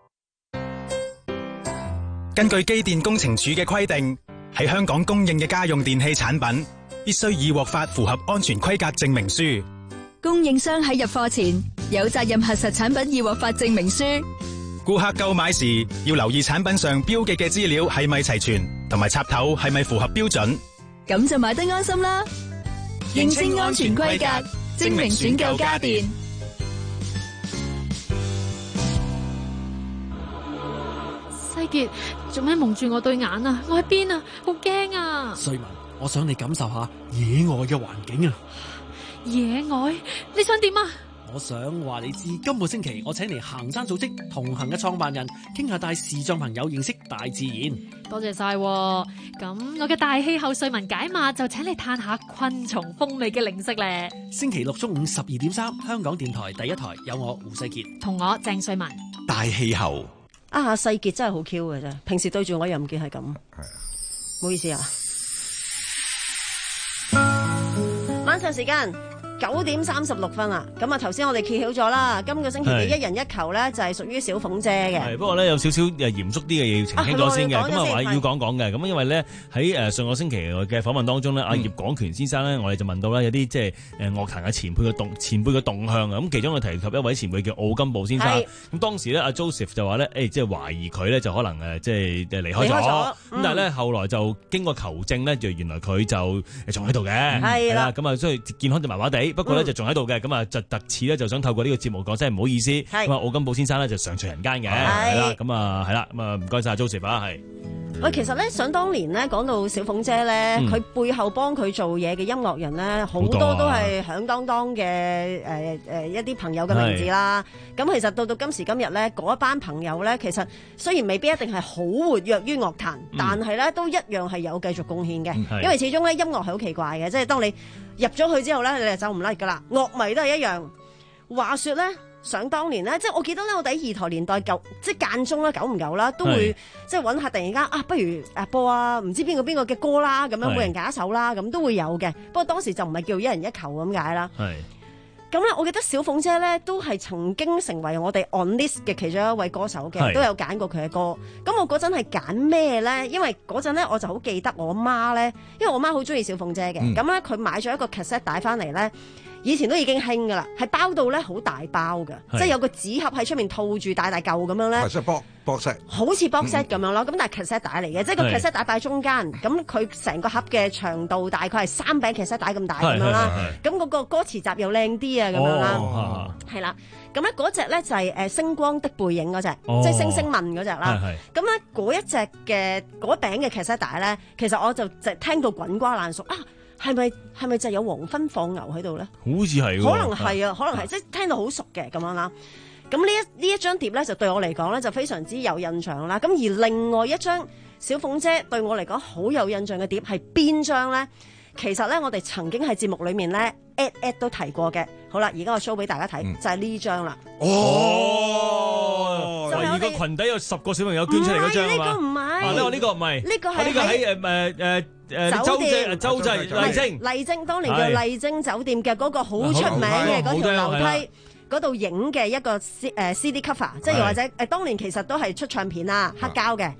根據機電工程署嘅規定，喺香港供應嘅家用電器產品必須已獲發符合安全規格證明書。 供應商喺入貨前有責任核實產品已獲發證明書。 顧客購買時要留意產品上標記嘅資料係咪齊全，同埋插頭係咪符合標準， 咁就買得安心啦。認清安全規格，證明選購家電。 西杰，做咩蒙住我對眼啊？我喺邊啊？好驚啊！ 瑞文，我想你感受下野外嘅環境啊！ 野外？你想點啊？ 我想話你知，今個星期我請嚟行山組織同行嘅創辦人，傾下帶視障朋友認識大自然。 多謝晒，咁我嘅大氣候瑞文解碼就請你嘆下昆蟲風味嘅零食咧。 星期六中午十二點三，香港電台第一台有我胡世杰同我鄭瑞文。 大氣候啊，世杰真係好 Q 嘅啫，平時對住我又唔見係咁。係啊，唔好意思啊。晚上時間九點三十六分啦，咁啊頭先我哋揭曉咗啦，今個星期嘅一人一球咧就係屬於小鳳姐嘅。 係，不過咧有少少誒嚴肅啲嘅嘢要澄清咗先嘅，咁啊話要講講嘅，咁因為咧喺誒上個星期嘅訪問當中咧，阿、嗯、葉廣權先生咧，我哋就問到咧有啲即係誒樂壇嘅前輩嘅動前輩嘅動向啊，咁其中佢提及一位前輩叫奧金寶先生，咁當時咧阿 Joseph 就話咧誒即係懷疑佢咧就可能誒即係誒離開咗，咁、嗯、但係咧後來就經過求證咧，就原來佢就仲喺度嘅，係啦，咁啊所以健康就麻麻地。不過咧就仲喺度嘅，咁啊就特次咧就想透過呢個節目講聲唔好意思，咁啊奧金寶先生咧就上除人間嘅，係啦，咁啊係啦，咁啊唔該晒 Joseph 啊，係。 喂，其實咧想當年咧講到小鳳姐咧，佢、嗯、背後幫佢做嘢嘅音樂人咧，好多都係響當當嘅誒誒一啲朋友嘅名字啦。咁其實到到今時今日咧，嗰一班朋友咧，其實雖然未必一定係好活躍於樂壇，嗯、但係咧都一樣係有繼續貢獻嘅、嗯。因為始終咧音樂係好奇怪嘅，即係當你入咗去之後咧，你就走唔甩噶啦。樂迷都係一樣。話說咧。想當年咧，即係我記得咧，我哋喺二台年代久，即係間中啦，久唔久啦，都會即係揾下突然間啊，不如誒播啊，唔知邊個邊個嘅歌啦，咁樣每人揀一首啦，咁都會有嘅。不過當時就唔係叫一人一球咁解啦。係。咁咧，我記得小鳳姐咧都係曾經成為我哋 on list 嘅其中一位歌手嘅，都有揀過佢嘅歌。咁我嗰陣係揀咩咧？因為嗰陣咧我就好記得我媽咧，因為我媽好中意小鳳姐嘅。咁咧佢買咗一個 cassette 帶翻嚟咧。以前都已經興噶啦，係包到咧好大包噶，即係有個紙盒喺出面套住大大嚿咁樣咧。係即係 box box set，好似 box set 咁樣咯。咁、嗯、但係 cassette 帶嚟嘅，即係個 cassette 帶擺中間，咁佢成個盒嘅長度大概係三餅 cassette 帶咁大咁樣啦。咁嗰個歌詞集又靚啲啊咁樣啦，係啦。咁咧嗰隻咧就係誒星光的背影嗰隻，哦、即係星星問嗰隻啦。咁咧嗰一隻嘅嗰餅嘅 cassette 帶咧，其實我就就聽到滾瓜爛熟啊！係咪係咪就有黃昏放牛喺度咧？好似係，可能係啊，可能係，即係聽到好熟嘅咁樣啦。咁呢一呢一張碟咧，就對我嚟講咧，就非常之有印象啦。咁而另外一張小鳳姐對我嚟講好有印象嘅碟係邊張咧？其實咧，我哋曾經喺節目裏面咧 at at 都提過嘅。好啦，而家我 show 俾大家睇、嗯，就係呢張啦。哦，就而個裙底有十個小朋友捐出嚟嗰張啊嘛？呢個唔係，呢個呢個唔係，呢個係呢個喺誒誒誒。誒酒店周濟麗晶麗晶當年叫麗晶酒店嘅嗰個好出名嘅嗰條樓梯嗰度影嘅一個 C 誒 C D cover， 即係又或者誒當年其實都係出唱片啦，黑膠嘅。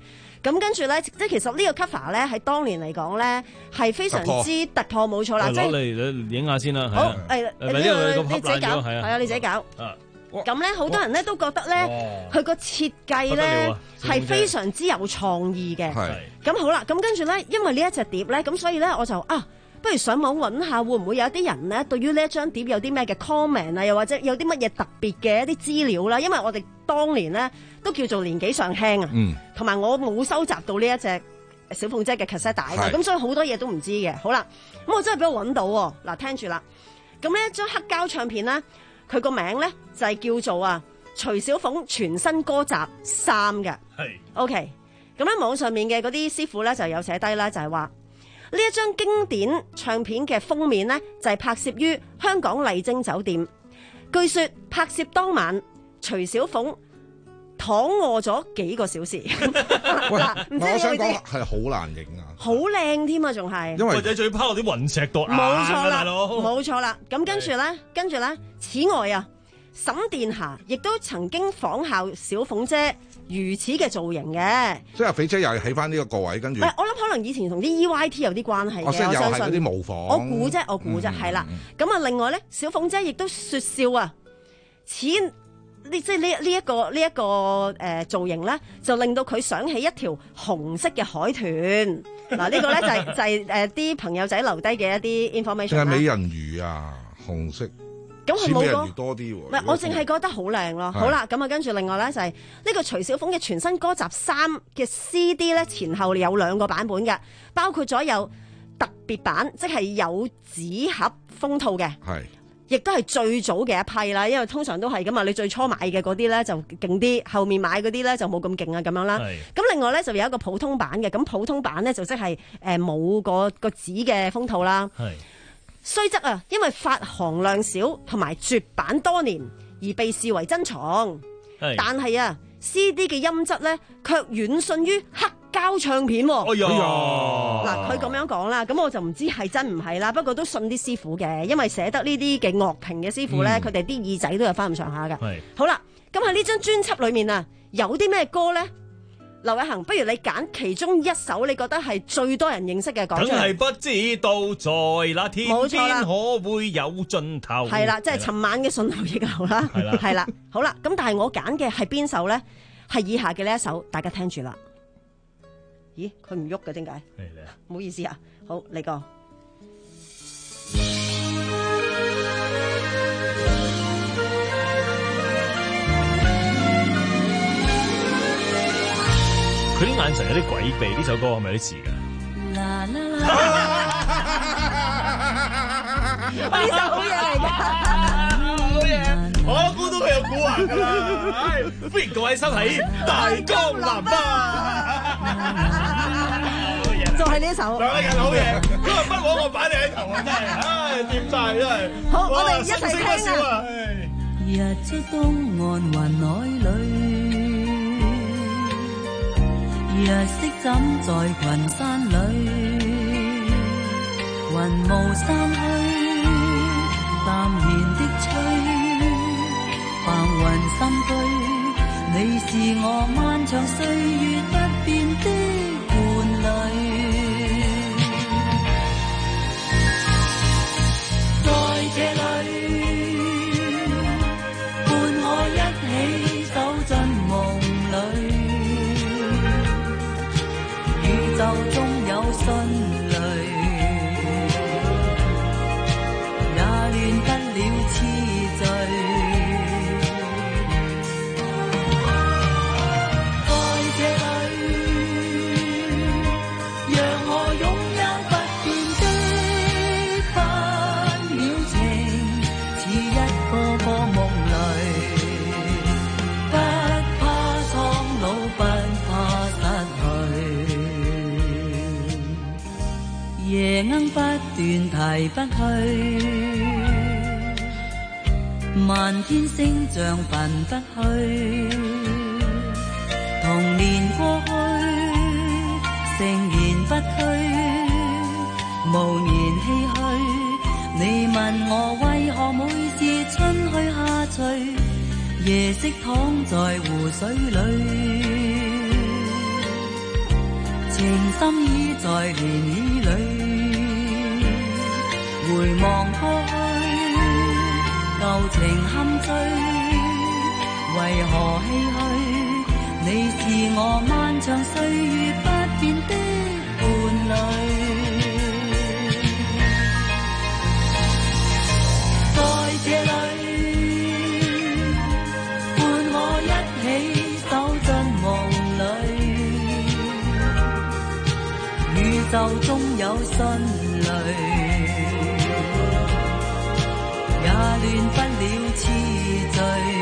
咁跟住咧，即係其實呢個 cover 咧喺當年嚟講咧係非常之突破，冇錯啦。即係攞嚟你影下先啦。 好，誒呢個你自己搞，係啊，你自己搞。咁咧，好多人咧都覺得咧，佢個設計咧係非常之有創意嘅。咁好啦，咁跟住咧，因為呢一隻碟咧，咁所以咧我就啊。不如上網揾下，會唔會有啲人咧對於呢一張碟有啲咩嘅 comment 啊，又或者有啲乜嘢特別嘅一啲資料啦？因為我哋當年咧都叫做年紀尚輕啊，同埋、嗯、我冇收集到呢一隻小鳳姐嘅 cassette 帶嘅，咁是所以好多嘢都唔知嘅。好啦，咁我真係俾我揾到喎，嗱聽住啦。咁呢一張黑膠唱片咧，佢個名咧就係、是、叫做啊徐小鳳全新歌集三嘅。係是 OK，咁喺網上面嘅嗰啲師傅咧就有寫低啦，就係話。呢一張經典唱片嘅封面呢，就係、是、拍攝於香港麗晶酒店。據說拍攝當晚，徐小鳳躺臥咗幾個小時。 喂，我想講係好難影啊， 好靚添啊，仲係。 因為或者最拋落啲雲石度， 冇錯啦， 佬冇錯啦。咁跟住咧，跟住咧，此外啊，沈殿霞亦都曾經仿效小鳳姐。如此嘅造型嘅， 即係阿肥姐又係喺翻呢個個位，跟住。我諗可能以前同啲 E Y T 有啲關係嘅，我相信。又係嗰啲模仿。我估啫，我估啫，係啦。咁啊，另外咧，小鳳姐亦都説笑啊，此呢即係呢呢一個呢一個誒造型咧，就令到佢想起一條紅色嘅海豚。嗱，呢個咧就係就係誒啲朋友仔留低嘅一啲 information 啦。 係美人魚啊，紅色。 咁佢冇講多啲喎， 唔係我淨係覺得好靚咯。好啦，咁啊跟住另外咧就係呢個徐小鳳嘅全新歌集三嘅 C D 咧，前後有兩個版本嘅，包括咗有特別版，即係有紙盒封套嘅，係，亦都係最早嘅一批啦。因為通常都係咁啊，你最初買嘅嗰啲咧就勁啲，後面買嗰啲咧就冇咁勁啊咁樣啦。咁另外咧就有一個普通版嘅，咁普通版咧就即係誒冇個個紙嘅封套啦。係。雖則啊，因為發行量少同埋絕版多年而被視為珍藏，是但係啊 C D 嘅音質咧卻遠遜於黑膠唱片。哎呀，嗱佢咁樣講啦，咁我就唔知係真唔係啦，不過都信啲師傅嘅，因為寫得呢啲嘅樂評嘅師傅咧，佢哋啲耳仔都有翻咁上下嘅。係是好啦，咁喺呢張專輯裏面啊，有啲咩歌咧？劉偉恒，不如你揀其中一首你覺得係最多人認識嘅，講出嚟。梗係不知道在那天邊可會有盡頭。 係啦，即係尋晚嘅順流逆流啦。係啦，係啦，好啦，咁但係我揀嘅係邊首咧？係以下嘅呢一首，大家聽住啦。咦，佢唔喐嘅點解？係啦，唔好意思啊。好，嚟個。 佢啲眼神有啲詭秘，呢首歌係咪有啲似㗎？ 呢首好嘢嚟㗎， 好嘢！我估到佢有蠱惑㗎啦！歡迎各位收睇《大江南北》， 就係呢首。 兩個人好嘢，今日不枉我擺你喺頭啊！真係，唉，掂曬真係。 好，我哋一齊聽啊！ 日出東岸雲海裏。日色枕在群山裏，雲霧散去，淡然的吹，白雲深居，你是我漫長歲月不變的伴侶。在這裏，伴我一起走進夢裏。宇宙中有迅雷，也亂不了次序。在這裏，讓我擁有不變的分秒情，似一個個夢裏，不怕蒼老，不怕失去。夜鶯不斷提不去，漫天星象焚不去。童年過去，誠然不退，無言唏噓。你問我為何每次春去夏隨，夜色躺在湖水裏。 情深已在漣漪裏，回望過去，舊情堪醉，為何唏噓？你是我漫長歲月不變的伴侶。在這裏伴我一起走進夢裏，宇宙中有迅雷，也亂不了次序。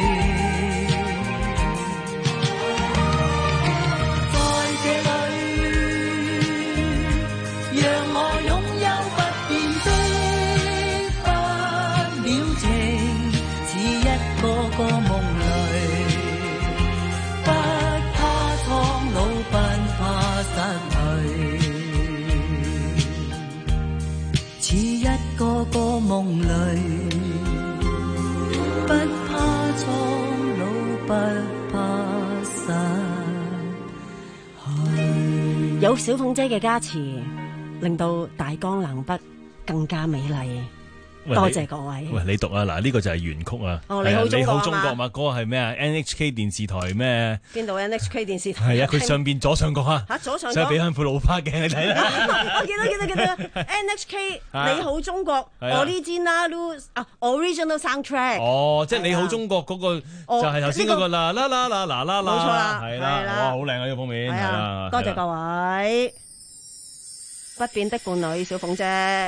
個個夢裏，不怕蒼老，不怕失去。 有小鳳姐嘅加持，令到大江南北更加美麗。多謝各位。 喂，你讀啊，嗱，呢個就係原曲啊。 哦，你好中國啊嘛。 你好中國嘛？嗰個係咩啊 ？N H K 電視台咩？ 邊度 N H K 電視台？ 係啊，佢上邊左上角啊。 嚇，左上角。 上俾翻副老花鏡你睇啦。 我見到見到見到 N H K 你好中國 original 啊 original soundtrack。 哦，即係你好中國嗰個就係頭先嗰個啦啦啦啦啦啦啦。 冇錯啦， 係啦，哇，好靚啊！呢個封面係啦。 多謝各位不變的伴侶小鳳姐。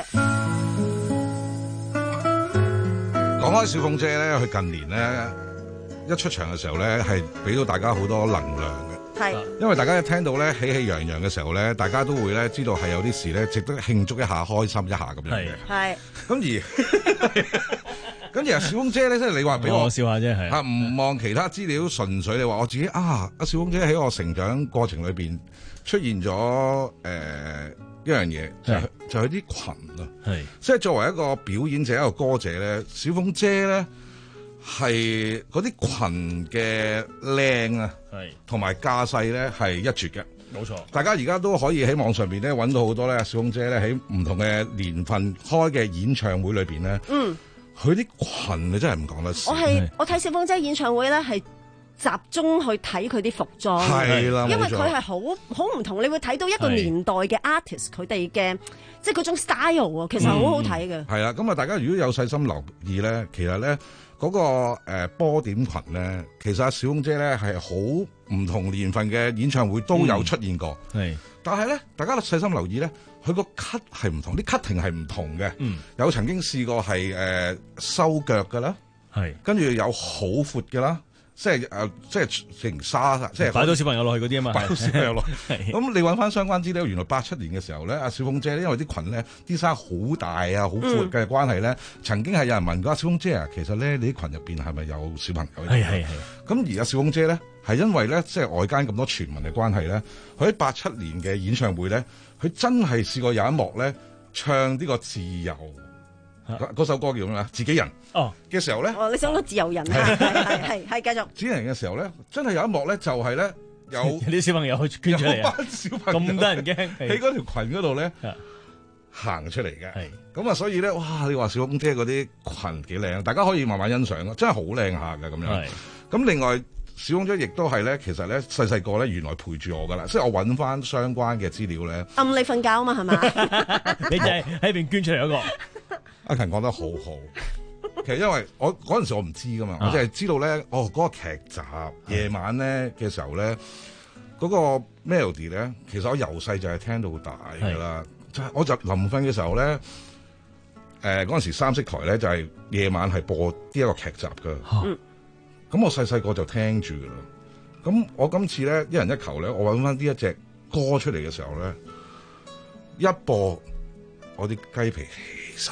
講開小鳳姐咧，佢近年咧一出場嘅時候咧，係俾到大家好多能量嘅。 係， 因為大家一聽到咧喜氣洋洋嘅時候咧，大家都會咧知道係有啲事咧值得慶祝一下、開心一下咁樣嘅。 係。 咁而咁而小鳳姐咧，即係你話俾我笑下啫，係嚇唔望其他資料，純粹你話我自己啊，阿小鳳姐喺我成長過程裏邊出現咗誒。呃一樣嘢就係就係啲裙啊，係即係作為一個表演者、一個歌者咧，小鳳姐咧係嗰啲裙嘅靚啊，係同埋架勢咧係一絕嘅， 冇錯。大家而家都可以喺網上邊咧揾到好多咧，小鳳姐咧喺唔同嘅年份開嘅演唱會裏邊咧，嗯，佢啲裙你真係唔講得少。 我係我睇小鳳姐演唱會咧係。集中去睇佢啲服裝， 係啦， 因為佢係好好唔同，你會睇到一個年代嘅 artist 佢哋嘅即係嗰種 style 啊，其實好好睇嘅。 係啦，咁啊，大家如果有細心留意咧，其實咧嗰個誒波點裙咧，其實阿小鳳姐咧係好唔同年份嘅演唱會都有出現過，係。但係咧，大家細心留意咧，佢個 cut 係唔同，啲 cutting 係唔同嘅。嗯，有曾經試過係誒收腳㗎啦，係，跟住有好闊㗎啦。即係誒、呃，即係成沙，即係擺到小朋友落去嗰啲啊嘛， 擺到小朋友落去。咁你揾翻相關資料，原來八七年嘅時候咧，阿小鳳姐咧，因為啲裙咧啲衫好大啊、好闊嘅關係咧，嗯、曾經係有人問過阿小鳳姐啊，其實咧你啲裙入邊係咪有小朋友？係係係。咁而阿小鳳姐咧，係因為咧即係外間咁多傳聞嘅關係咧，佢喺八七年嘅演唱會咧，佢真係試過有一幕咧唱呢個自由。嗰首歌叫咩啊？自己人哦嘅時候咧， 哦你想講自由人係係係係繼續。 自己人嘅時候咧，真係有一幕咧，就係咧有啲小朋友去捐出嚟啊！班小朋友咁得人驚喺嗰條裙嗰度咧行出嚟嘅。係咁啊，所以咧，哇！你話小鳳姐嗰啲裙幾靚，大家可以慢慢欣賞咯，真係好靚下嘅咁樣。咁另外小鳳姐亦都係咧，其實咧細細個咧原來陪住我噶啦，即係我揾翻相關嘅資料咧。 暗你瞓覺啊嘛係嘛？ 你就係喺邊捐出嚟嗰個。 阿勤講得好好，其實因為我嗰陣時我唔知噶嘛，啊、我淨係知道咧，哦嗰、嗰個劇集夜晚咧嘅時候咧，嗰、嗰個 melody 咧，其實我由細就係聽到大噶啦，就係我就臨瞓嘅時候咧，誒嗰陣時三色台咧就係、係、夜晚係播呢一個劇集噶，咁、啊、我細細個就聽住噶啦，咁我今次咧一人一球咧，我揾翻呢一隻歌出嚟嘅時候咧，一播我啲雞皮起晒。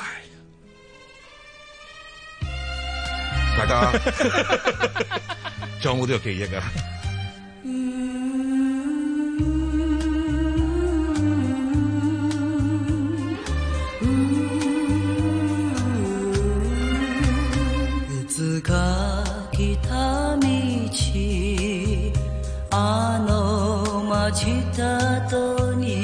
大家仲有冇呢個記憶啊？ いつか来た道あの街角に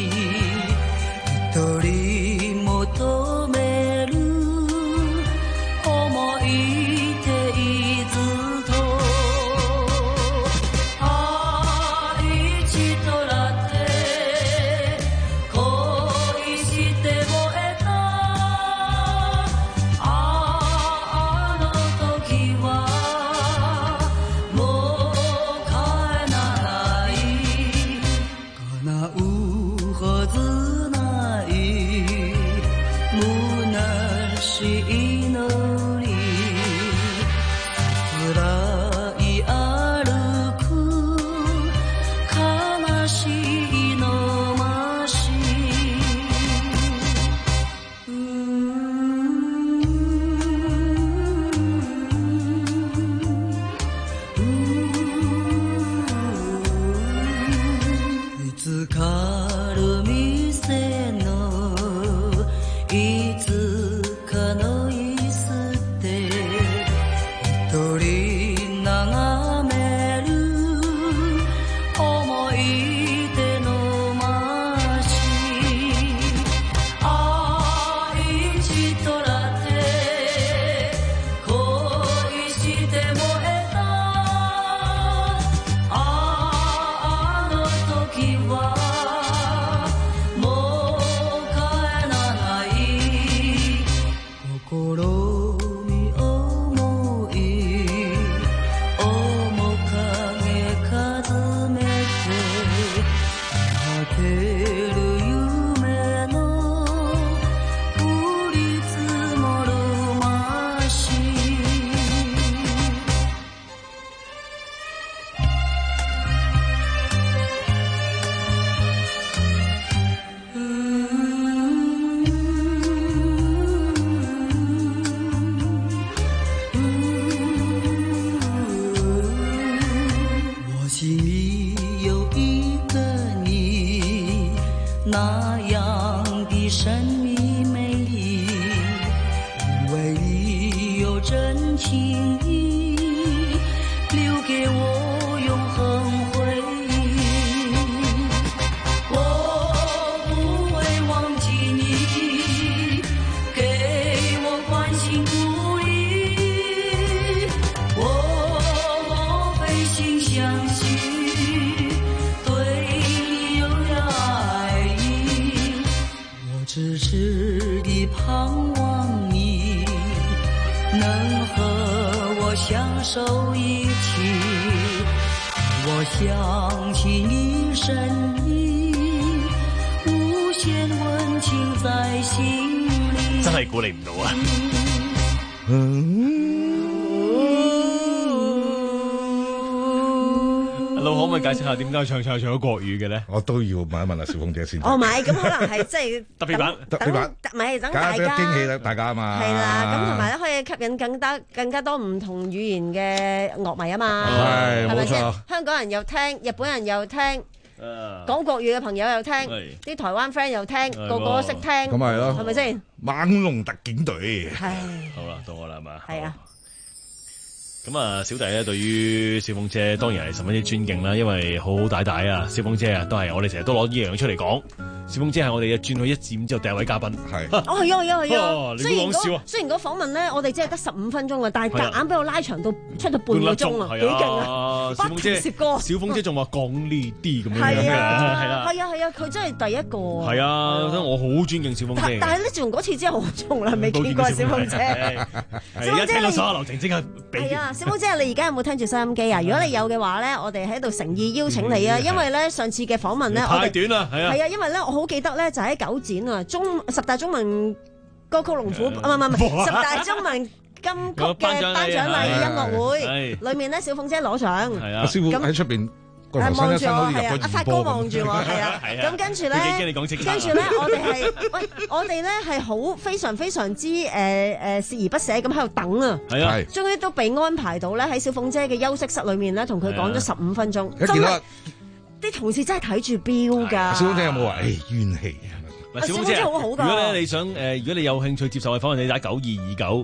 那樣的神秘美麗，因為你有真情意，留給我永恆回憶。我不會忘記你給我關心鼓勵，我會心相信對你有了愛意，我痴痴地盼望你能和我相守一起，我想起你身影，無限溫情在心裏。 真係估你唔到啊！老可唔可以解釋下點解唱唱唱咗國語嘅咧？ 我都要問一問阿小鳳姐先。 哦，唔係，咁可能係即係特別版， 特別版， 唔係等大家驚喜啦，大家啊嘛。 係啦，咁同埋咧可以吸引更加更加多唔同語言嘅樂迷啊嘛。 係，冇錯。 香港人又聽，日本人又聽，講國語嘅朋友又聽，啲台灣 friend 又聽，個個都識聽。咁係咯， 係咪先？ 猛龍特警隊。 係。 好啦，到我啦，係嘛？ 係啊。 咁啊，小弟咧對於小鳳姐當然係十分之尊敬啦，因為好好大大啊，小鳳姐啊都係我哋成日都攞呢樣出嚟講。小鳳姐係我哋嘅轉去一至五之後第一位嘉賓，係。 哦，係啊，係啊，係啊。 你唔好講笑啊！ 雖然個訪問咧，我哋只係得十五分鐘啊，但係夾硬俾我拉長到出到半個鐘啊，幾勁啊！ 小鳳姐，小鳳姐仲話講呢啲咁樣嘅，係啊， 係啦， 係啊，係啊，佢真係第一個。 係啊，所以我好尊敬小鳳姐。 但係咧，自從嗰次之後，我從來未見過小鳳姐。 小鳳姐，聽到所有流程即刻俾。 係啊，小鳳姐，你而家有冇聽住收音機啊？如果你有嘅話咧，我哋喺度誠意邀請你啊，因為咧上次嘅訪問咧， 太短啦，係啊， 係啊，因為咧我好記得咧就喺九展啊，中十大中文歌曲龍虎，唔係唔係十大中文金曲嘅頒獎禮音樂會，裏面咧小鳳姐攞獎， 係啊，師傅喺出邊。 望住我係啊，阿發哥望住我係啊，咁跟住咧，跟住咧，我哋係喂，我哋咧係好非常非常之誒誒鍥而不捨咁喺度等啊，係啊，終於都被安排到咧喺小鳳姐嘅休息室裏面咧，同佢講咗十五分鐘，真係啲同事真係睇住錶㗎。 小鳳姐有冇話誒怨氣啊？ 小鳳姐好好㗎。如果咧你想誒，如果你有興趣接受嘅訪問，你打九二二九。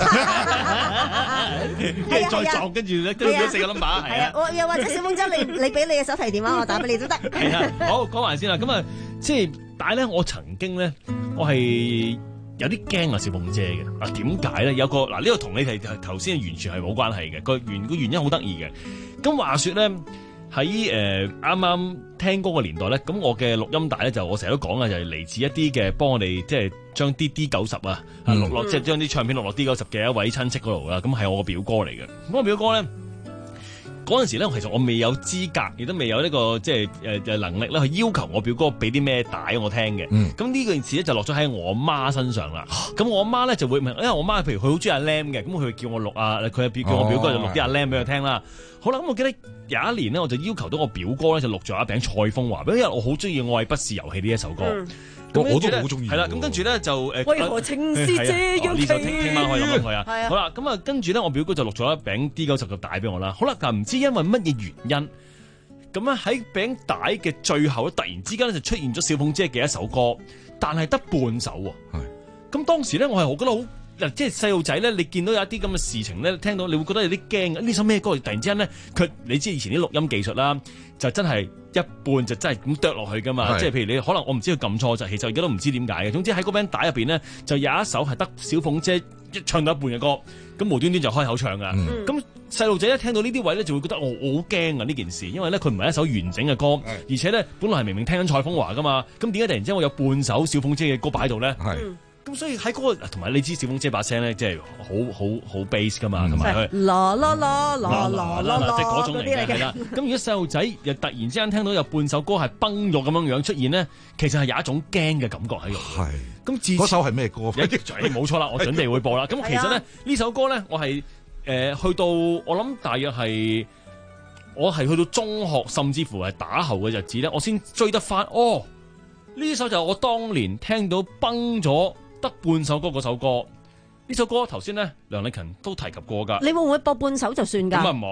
跟住再撞，跟住咧跟住四個 number，係啊， 我又或者小鳳姐，你你俾你嘅手提電話我打俾你都得。 係啊，好講埋先啦。咁啊，即係但係咧，我曾經咧，我係有啲驚啊小鳳姐嘅。啊，點解咧？有個嗱呢個同你哋頭先完全係冇關係嘅。個原個原因好得意嘅。咁話說咧。喺誒啱啱聽歌嘅年代咧，咁我嘅錄音帶咧就我成日都講啊，就係嚟自一啲嘅幫我哋即係將啲 D 九十啊錄落，即係將啲唱片錄落 D 九十嘅一位親戚嗰度啦。咁係我個表哥嚟嘅。咁我表哥咧嗰陣時咧，其實我未有資格，亦都未有呢個即係誒誒能力咧去要求我表哥俾啲咩帶我聽嘅。咁呢件事咧就落咗喺我媽身上啦。咁我媽咧就會問，因為我媽譬如佢好中意阿 Lam 嘅，咁佢會叫我錄啊，佢叫我表哥就錄啲阿 Lam 俾佢聽啦。好啦，咁我記得有一年咧，我就要求到我表哥咧就錄咗一餅蔡楓華，因為我好中意《愛不是遊戲》呢一首歌。咁我都好中意。係啦，咁跟住咧就誒， 為何情是這樣？ 呢首聽聽晚可以諗諗佢啊。好啦，咁啊跟住咧，我表哥就錄咗一餅 D 九十嘅帶俾我啦。好啦，但係唔知因為乜嘢原因，咁啊喺餅帶嘅最後，突然之間咧就出現咗小鳳姐嘅一首歌，但係得半首喎。係。咁當時咧，我係我覺得好。嗱，即係細路仔咧，你見到有一啲咁嘅事情咧，聽到你會覺得有啲驚。呢首咩歌？突然之間咧，佢你知以前啲錄音技術啦，就真係一半就真係咁剁落去噶嘛。即係譬如你可能我唔知佢撳錯就，其實而家都唔知點解嘅。總之喺嗰餅帶入邊咧，就有一首係得小鳳姐一唱到一半嘅歌，咁無端端就開口唱噶。咁細路仔一聽到呢啲位咧，就會覺得我我好驚啊呢件事，因為咧佢唔係一首完整嘅歌，而且咧本來係明明聽緊蔡楓華噶嘛，咁點解突然之間我有半首小鳳姐嘅歌擺喺度咧？係。咁所以喺嗰、那個同埋你知小鳳姐把聲咧，即係好好好 bass 噶嘛，同埋佢啦啦啦啦啦啦即係嗰種嚟嘅係啦。咁如果細路仔又突然之間聽到有半首歌係崩咗咁樣樣出現咧，其實係有一種驚嘅感覺喺度。係。咁自嗰首係咩歌？冇錯啦，我準備會播啦。咁其實咧呢首歌咧，我係誒、呃、去到我諗大約係我係去到中學，甚至乎係打後嘅日子咧，我先追得翻。哦，呢首就係我當年聽到崩咗。得半首歌嗰首歌，呢首歌頭先咧梁麗勤都提及過㗎。 你會唔會播半首就算㗎？ 咁啊冇，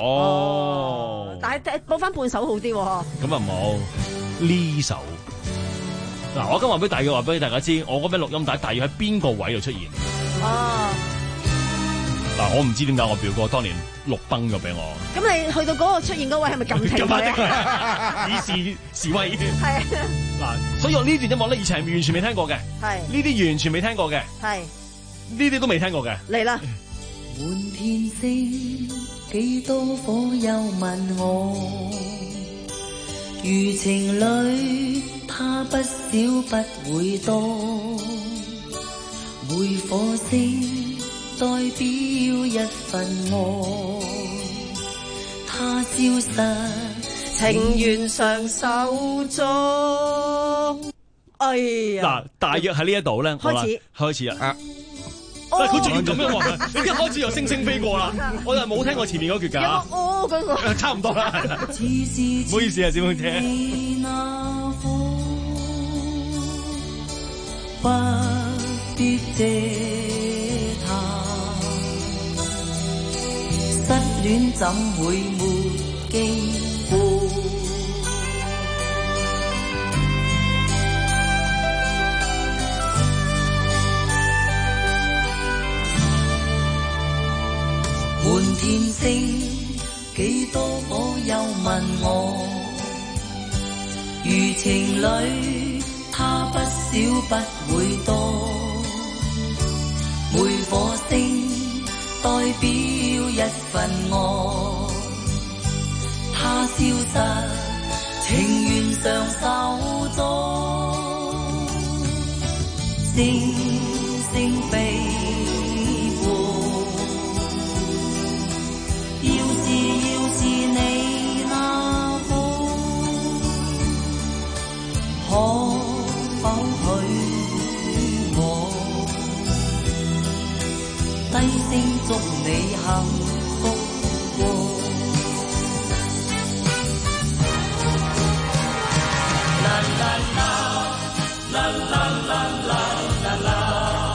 哦、但係播翻半首好啲喎。 咁啊冇呢首。 嗱，我今日話俾大約話俾大家知，我嗰邊錄音帶大約喺邊個位度出現。 哦。 嗱，我唔知點解我表哥當年錄崩咗俾我。 咁你去到嗰個出現嗰位係咪撳停佢啊？ 以示示威。 係啊。 嗱，所以我呢段音樂咧，以前係完全未聽過嘅。 係。 呢啲完全未聽過嘅。 係。 呢啲都未聽過嘅。 嚟啦。 滿天星，幾多火又問我，如情侶，他不少不會多，每顆星代表一份愛，他消失， 情緣常手中。哎呀！ 嗱，大約喺呢一度咧， 開始開始啊！但係佢仲要咁樣喎，你一開始就星星飛過啦，我就冇聽過前面嗰句㗎。 哦，嗰個差唔多啦，係啦。唔好意思啊，小鳳姐。 不必嗟嘆，失戀怎會沒經過？滿天星，幾多火又問我，如情侶，他不少不會多，每顆星代表一份愛，他消失，情緣常手中，星星飛。可否許我低聲祝你幸福過？啦啦啦啦啦啦啦啦啦。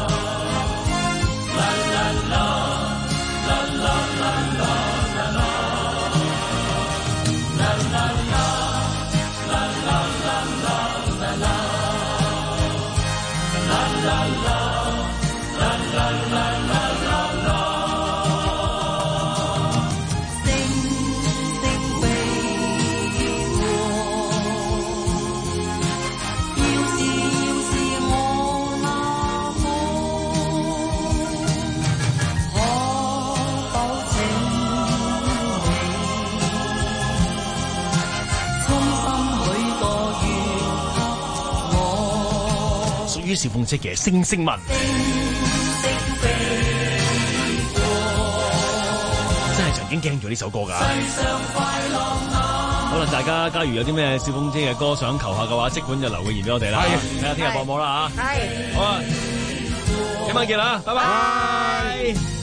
於是鳳姐嘅星星文，真係曾經驚咗呢首歌㗎。可能大家假如有啲咩小鳳姐嘅歌想求下嘅話，即管就留個言俾我哋啦。睇下聽日播冇啦嚇。係。好啊，聽晚見啦，拜拜。